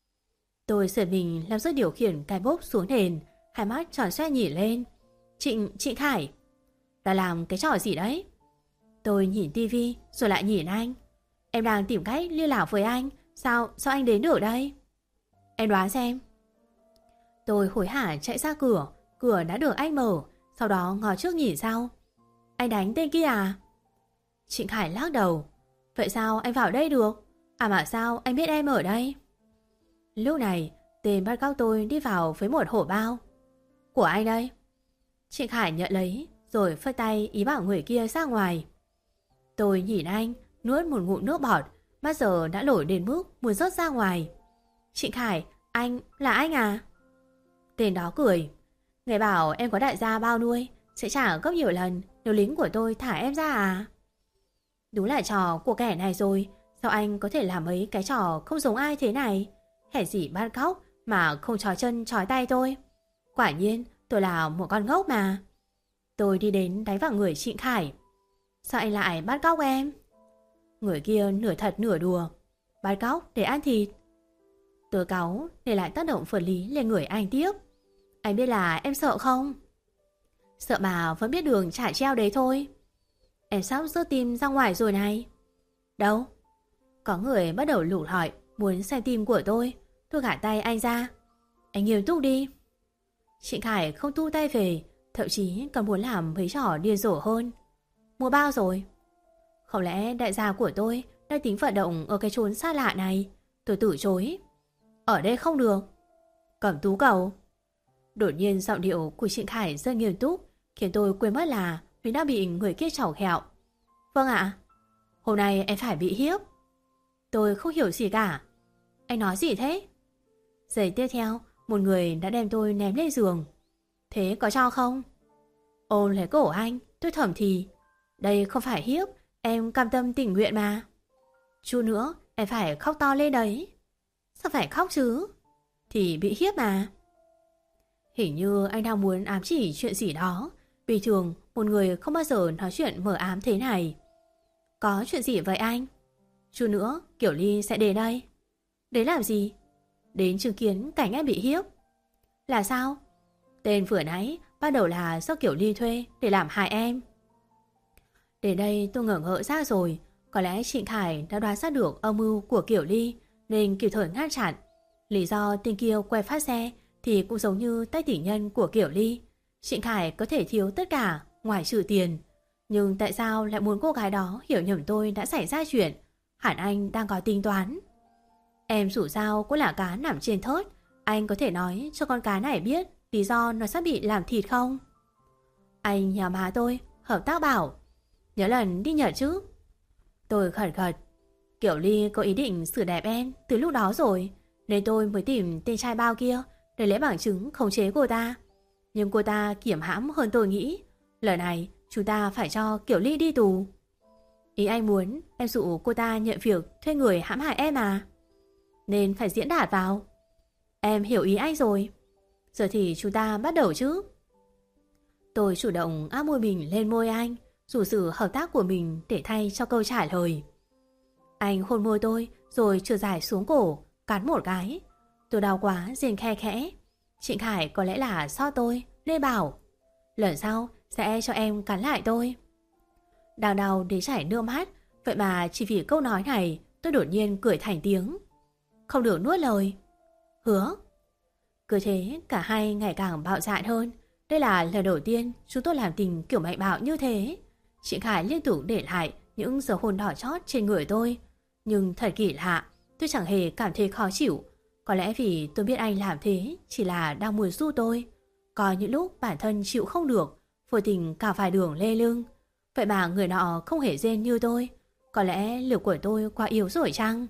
Tôi giật mình làm rơi điều khiển cái bốp xuống nền, hai mắt tròn xoe nhìn lên. Trịnh Khải, đã làm cái trò gì đấy? Tôi nhìn tivi rồi lại nhìn anh. Em đang tìm cách liên lạc với anh, sao anh đến được đây? Em đoán xem. Tôi hối hả chạy ra cửa, cửa đã được anh mở, sau đó ngó trước nhìn sau. Anh đánh tên kia à? Trịnh Khải lắc đầu. Vậy sao anh vào đây được? À mà sao anh biết em ở đây? Lúc này tên bắt cóc tôi đi vào với một hộp bao. Của anh đây. Trịnh Khải nhận lấy rồi phất tay ý bảo người kia ra ngoài. Tôi nhìn anh nuốt một ngụm nước bọt, mắt giờ đã nổi đến mức muốn rớt ra ngoài. Trịnh Khải, anh là anh à? Tên đó cười. Người bảo em có đại gia bao nuôi, sẽ trả gấp nhiều lần nếu lính của tôi thả em ra à? Đúng là trò của kẻ này rồi. Sao anh có thể làm mấy cái trò không giống ai thế này? Hèn gì bắt cóc mà không trói chân trói tay tôi. Quả nhiên tôi là một con ngốc mà. Tôi đi đến đánh vào người Trịnh Khải. Sao anh lại bắt cóc em? Người kia nửa thật nửa đùa. Bắt cóc để ăn thịt. Tôi cáu để lại tác động vật lý lên người anh tiếp. Anh biết là em sợ không? Sợ mà vẫn biết đường trả treo đấy thôi. Em sắp rớt tim ra ngoài rồi này. Đâu? Có người bắt đầu lủ hỏi muốn xem tim của tôi. Tôi gạt tay anh ra. Anh nghiêm túc đi. Trịnh Khải không thu tay về, thậm chí còn muốn làm mấy trò điên rồ hơn. Mua bao rồi. Không lẽ đại gia của tôi đang tính vận động ở cái chốn xa lạ này? Tôi từ chối. Ở đây không được. Cẩm tú cầu. Đột nhiên giọng điệu của Trịnh Khải rất nghiêm túc, khiến tôi quên mất là mình đã bị người kia chọc ghẹo. Vâng ạ. Hôm nay em phải bị hiếp. Tôi không hiểu gì cả. Anh nói gì thế? Giây tiếp theo, một người đã đem tôi ném lên giường. Thế có cho không? Ôm lấy cổ anh, tôi thầm thì. Đây không phải hiếp, em cam tâm tình nguyện mà. Chút nữa, em phải khóc to lên đấy. Sao phải khóc chứ? Thì bị hiếp mà. Hình như anh đang muốn ám chỉ chuyện gì đó. Bình thường một người không bao giờ nói chuyện mờ ám thế này. Có chuyện gì vậy anh? Chút nữa Kiểu Ly sẽ đến đây. Đến làm gì? Đến chứng kiến cảnh em bị hiếp. Là sao? Tên vừa nãy ban đầu là do Kiểu Ly thuê để làm hại em. Đến đây tôi ngỡ ngỡ ra rồi. Có lẽ Trịnh Khải đã đoán ra được âm mưu của Kiểu Ly nên kịp thời ngăn chặn. Lý do tên kia quay phát xe thì cũng giống như tay tỷ nhân của Kiểu Ly. Trịnh Khải có thể thiếu tất cả ngoài trừ tiền. Nhưng tại sao lại muốn cô gái đó hiểu nhầm tôi đã xảy ra chuyện? Hẳn anh đang có tính toán. Em dù sao cũng là cá nằm trên thớt. Anh có thể nói cho con cá này biết lý do nó sắp bị làm thịt không? Anh nhà má tôi, hợp tác bảo. Nhớ lần đi Nhật chứ? Tôi gật gật. Kiểu Ly có ý định xử đẹp em từ lúc đó rồi, nên tôi mới tìm tên trai bao kia để lấy bằng chứng khống chế cô ta. Nhưng cô ta kiểm hãm hơn tôi nghĩ. Lần này chúng ta phải cho Kiểu Ly đi tù. Ý anh muốn em dụ cô ta nhận việc thuê người hãm hại em à? Nên phải diễn đạt vào. Em hiểu ý anh rồi. Giờ thì chúng ta bắt đầu chứ. Tôi chủ động áp môi mình lên môi anh, dù sự hợp tác của mình để thay cho câu trả lời. Anh hôn môi tôi rồi trượt dài xuống cổ, cắn một cái. Tôi đau quá rên khe khẽ. Trịnh Khải có lẽ là do tôi nên bảo lần sau sẽ cho em cắn lại tôi. Đang đau đến chảy nước mắt. Vậy mà chỉ vì câu nói này tôi đột nhiên cười thành tiếng. Không được nuốt lời. Hứa. Cứ thế cả hai ngày càng bạo dạn hơn. Đây là lần đầu tiên chúng tôi làm tình kiểu mạnh bạo như thế. Trịnh Khải liên tục để lại những giờ hôn đỏ chót trên người tôi. Nhưng thật kỳ lạ, tôi chẳng hề cảm thấy khó chịu. Có lẽ vì tôi biết anh làm thế chỉ là đang muốn giúp tôi. Có những lúc bản thân chịu không được, vô tình cả vài đường lê lưng. Vậy mà người nọ không hề rên như tôi. Có lẽ lực của tôi quá yếu rồi chăng?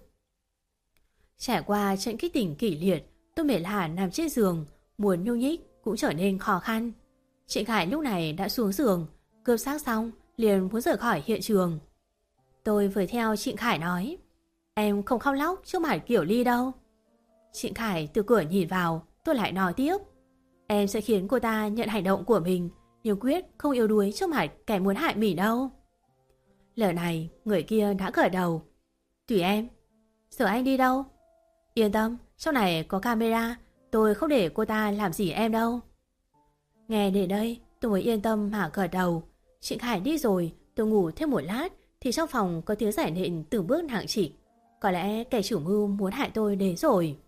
Trải qua trận kích tỉnh kỷ liệt, tôi mệt lả nằm trên giường, muốn nhúc nhích cũng trở nên khó khăn. Trịnh Khải lúc này đã xuống giường, cướp xác xong liền muốn rời khỏi hiện trường. Tôi vừa theo Trịnh Khải nói, em không khóc lóc trước mặt Kiểu Ly đâu. Trịnh Khải từ cửa nhìn vào, tôi lại nói tiếp, em sẽ khiến cô ta nhận hành động của mình, nhưng quyết không yếu đuối trước mặt kẻ muốn hại mình đâu. Lời này người kia đã gật đầu. Tùy em. Giờ anh đi đâu? Yên tâm, trong này có camera, tôi không để cô ta làm gì em đâu. Nghe đến đây tôi mới yên tâm mà gật đầu. Trịnh Khải đi rồi, tôi ngủ thêm một lát thì trong phòng có tiếng giải nện từng bước nặng trịch. Có lẽ kẻ chủ mưu muốn hại tôi đến rồi.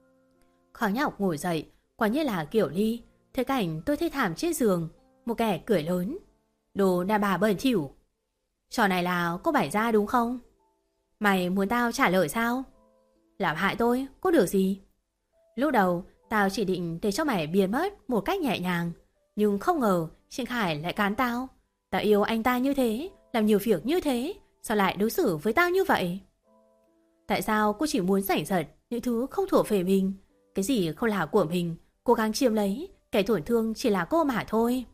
Khó nhọc ngồi dậy, quả nhiên là Kiểu Ly. Thấy cảnh tôi thê thảm trên giường, một kẻ cười lớn. Đồ đàn bà bẩn thỉu. Trò này là cô bày ra đúng không? Mày muốn tao trả lời sao? Làm hại tôi, có được gì? Lúc đầu tao chỉ định để cho mày biến mất một cách nhẹ nhàng, nhưng không ngờ Trịnh Khải lại cán tao. Tao yêu anh ta như thế, làm nhiều việc như thế, sao lại đối xử với tao như vậy? Tại sao cô chỉ muốn giành giật những thứ không thuộc về mình? Cái gì không là của mình, cố gắng chiếm lấy, kẻ tổn thương chỉ là cô mà thôi.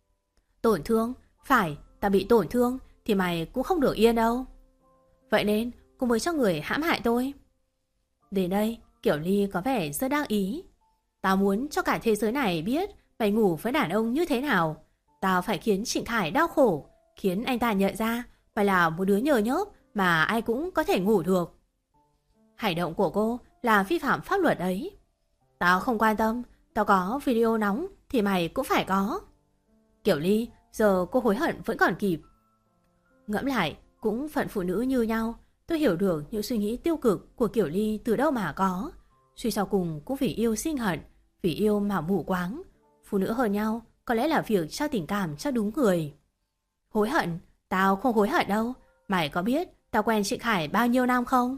Tổn thương? Phải, tao bị tổn thương thì mày cũng không được yên đâu. Vậy nên cô mới cho người hãm hại tôi. Đến đây Kiểu Ly có vẻ rất đắc ý. Tao muốn cho cả thế giới này biết mày ngủ với đàn ông như thế nào. Tao phải khiến Trịnh Khải đau khổ, khiến anh ta nhận ra mày là một đứa nhờ nhớp mà ai cũng có thể ngủ được. Hành động của cô là vi phạm pháp luật ấy. Tao không quan tâm, tao có video nóng thì mày cũng phải có. Kiểu Ly, giờ cô hối hận vẫn còn kịp. Ngẫm lại, cũng phận phụ nữ như nhau, tôi hiểu được những suy nghĩ tiêu cực của Kiểu Ly từ đâu mà có. Suy cho cùng cũng vì yêu sinh hận, vì yêu mà mù quáng. Phụ nữ hơn nhau có lẽ là việc trao tình cảm cho đúng người. Hối hận? Tao không hối hận đâu. Mày có biết tao quen Trịnh Khải bao nhiêu năm không?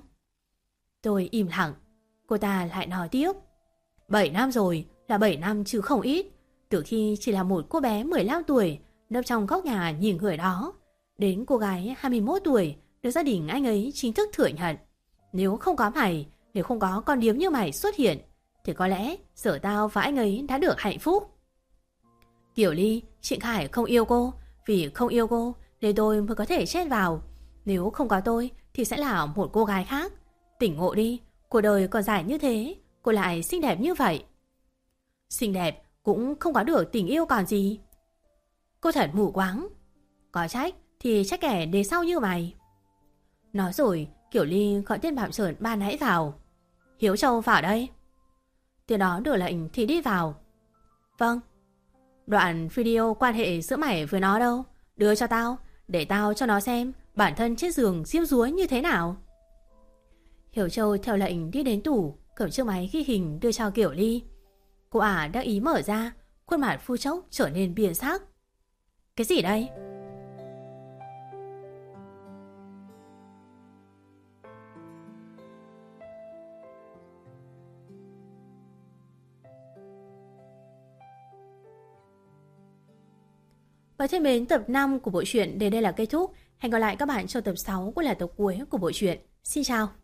Tôi im lặng. Cô ta lại nói tiếp. 7 năm rồi, là 7 năm chứ không ít. Từ khi chỉ là một cô bé 15 tuổi nấp trong góc nhà nhìn người đó, đến cô gái 21 tuổi được gia đình anh ấy chính thức thừa nhận. Nếu không có mày, nếu không có con điếm như mày xuất hiện, thì có lẽ giờ tao và anh ấy đã được hạnh phúc. Kiểu Ly, Trịnh Khải không yêu cô. Vì không yêu cô nên tôi mới có thể chết vào. Nếu không có tôi thì sẽ là một cô gái khác. Tỉnh ngộ đi, Cuộc đời còn dài như thế, cô lại xinh đẹp như vậy. Xinh đẹp cũng không có được tình yêu còn gì. Cô thật mù quáng. Có trách thì trách kẻ đề sau như mày. Nói rồi Kiểu Ly gọi tên Phạm Sởn ban nãy vào. Hiếu Châu vào đây. Tiếng đó được lệnh thì đi vào. Vâng. Đoạn video quan hệ giữa mày với nó đâu? Đưa cho tao, để tao cho nó xem bản thân trên giường diêm dúa như thế nào. Hiếu Châu theo lệnh đi đến tủ, cầm chiếc máy ghi hình đưa cho Kiểu Ly. Cô ả đắc ý mở ra, khuôn mặt phu chốc trở nên biến sắc. Cái gì đây? Và thân mến, tập 5 của bộ truyện đến đây là kết thúc. Hẹn gặp lại các bạn trong tập 6 cũng là tập cuối của bộ truyện. Xin chào!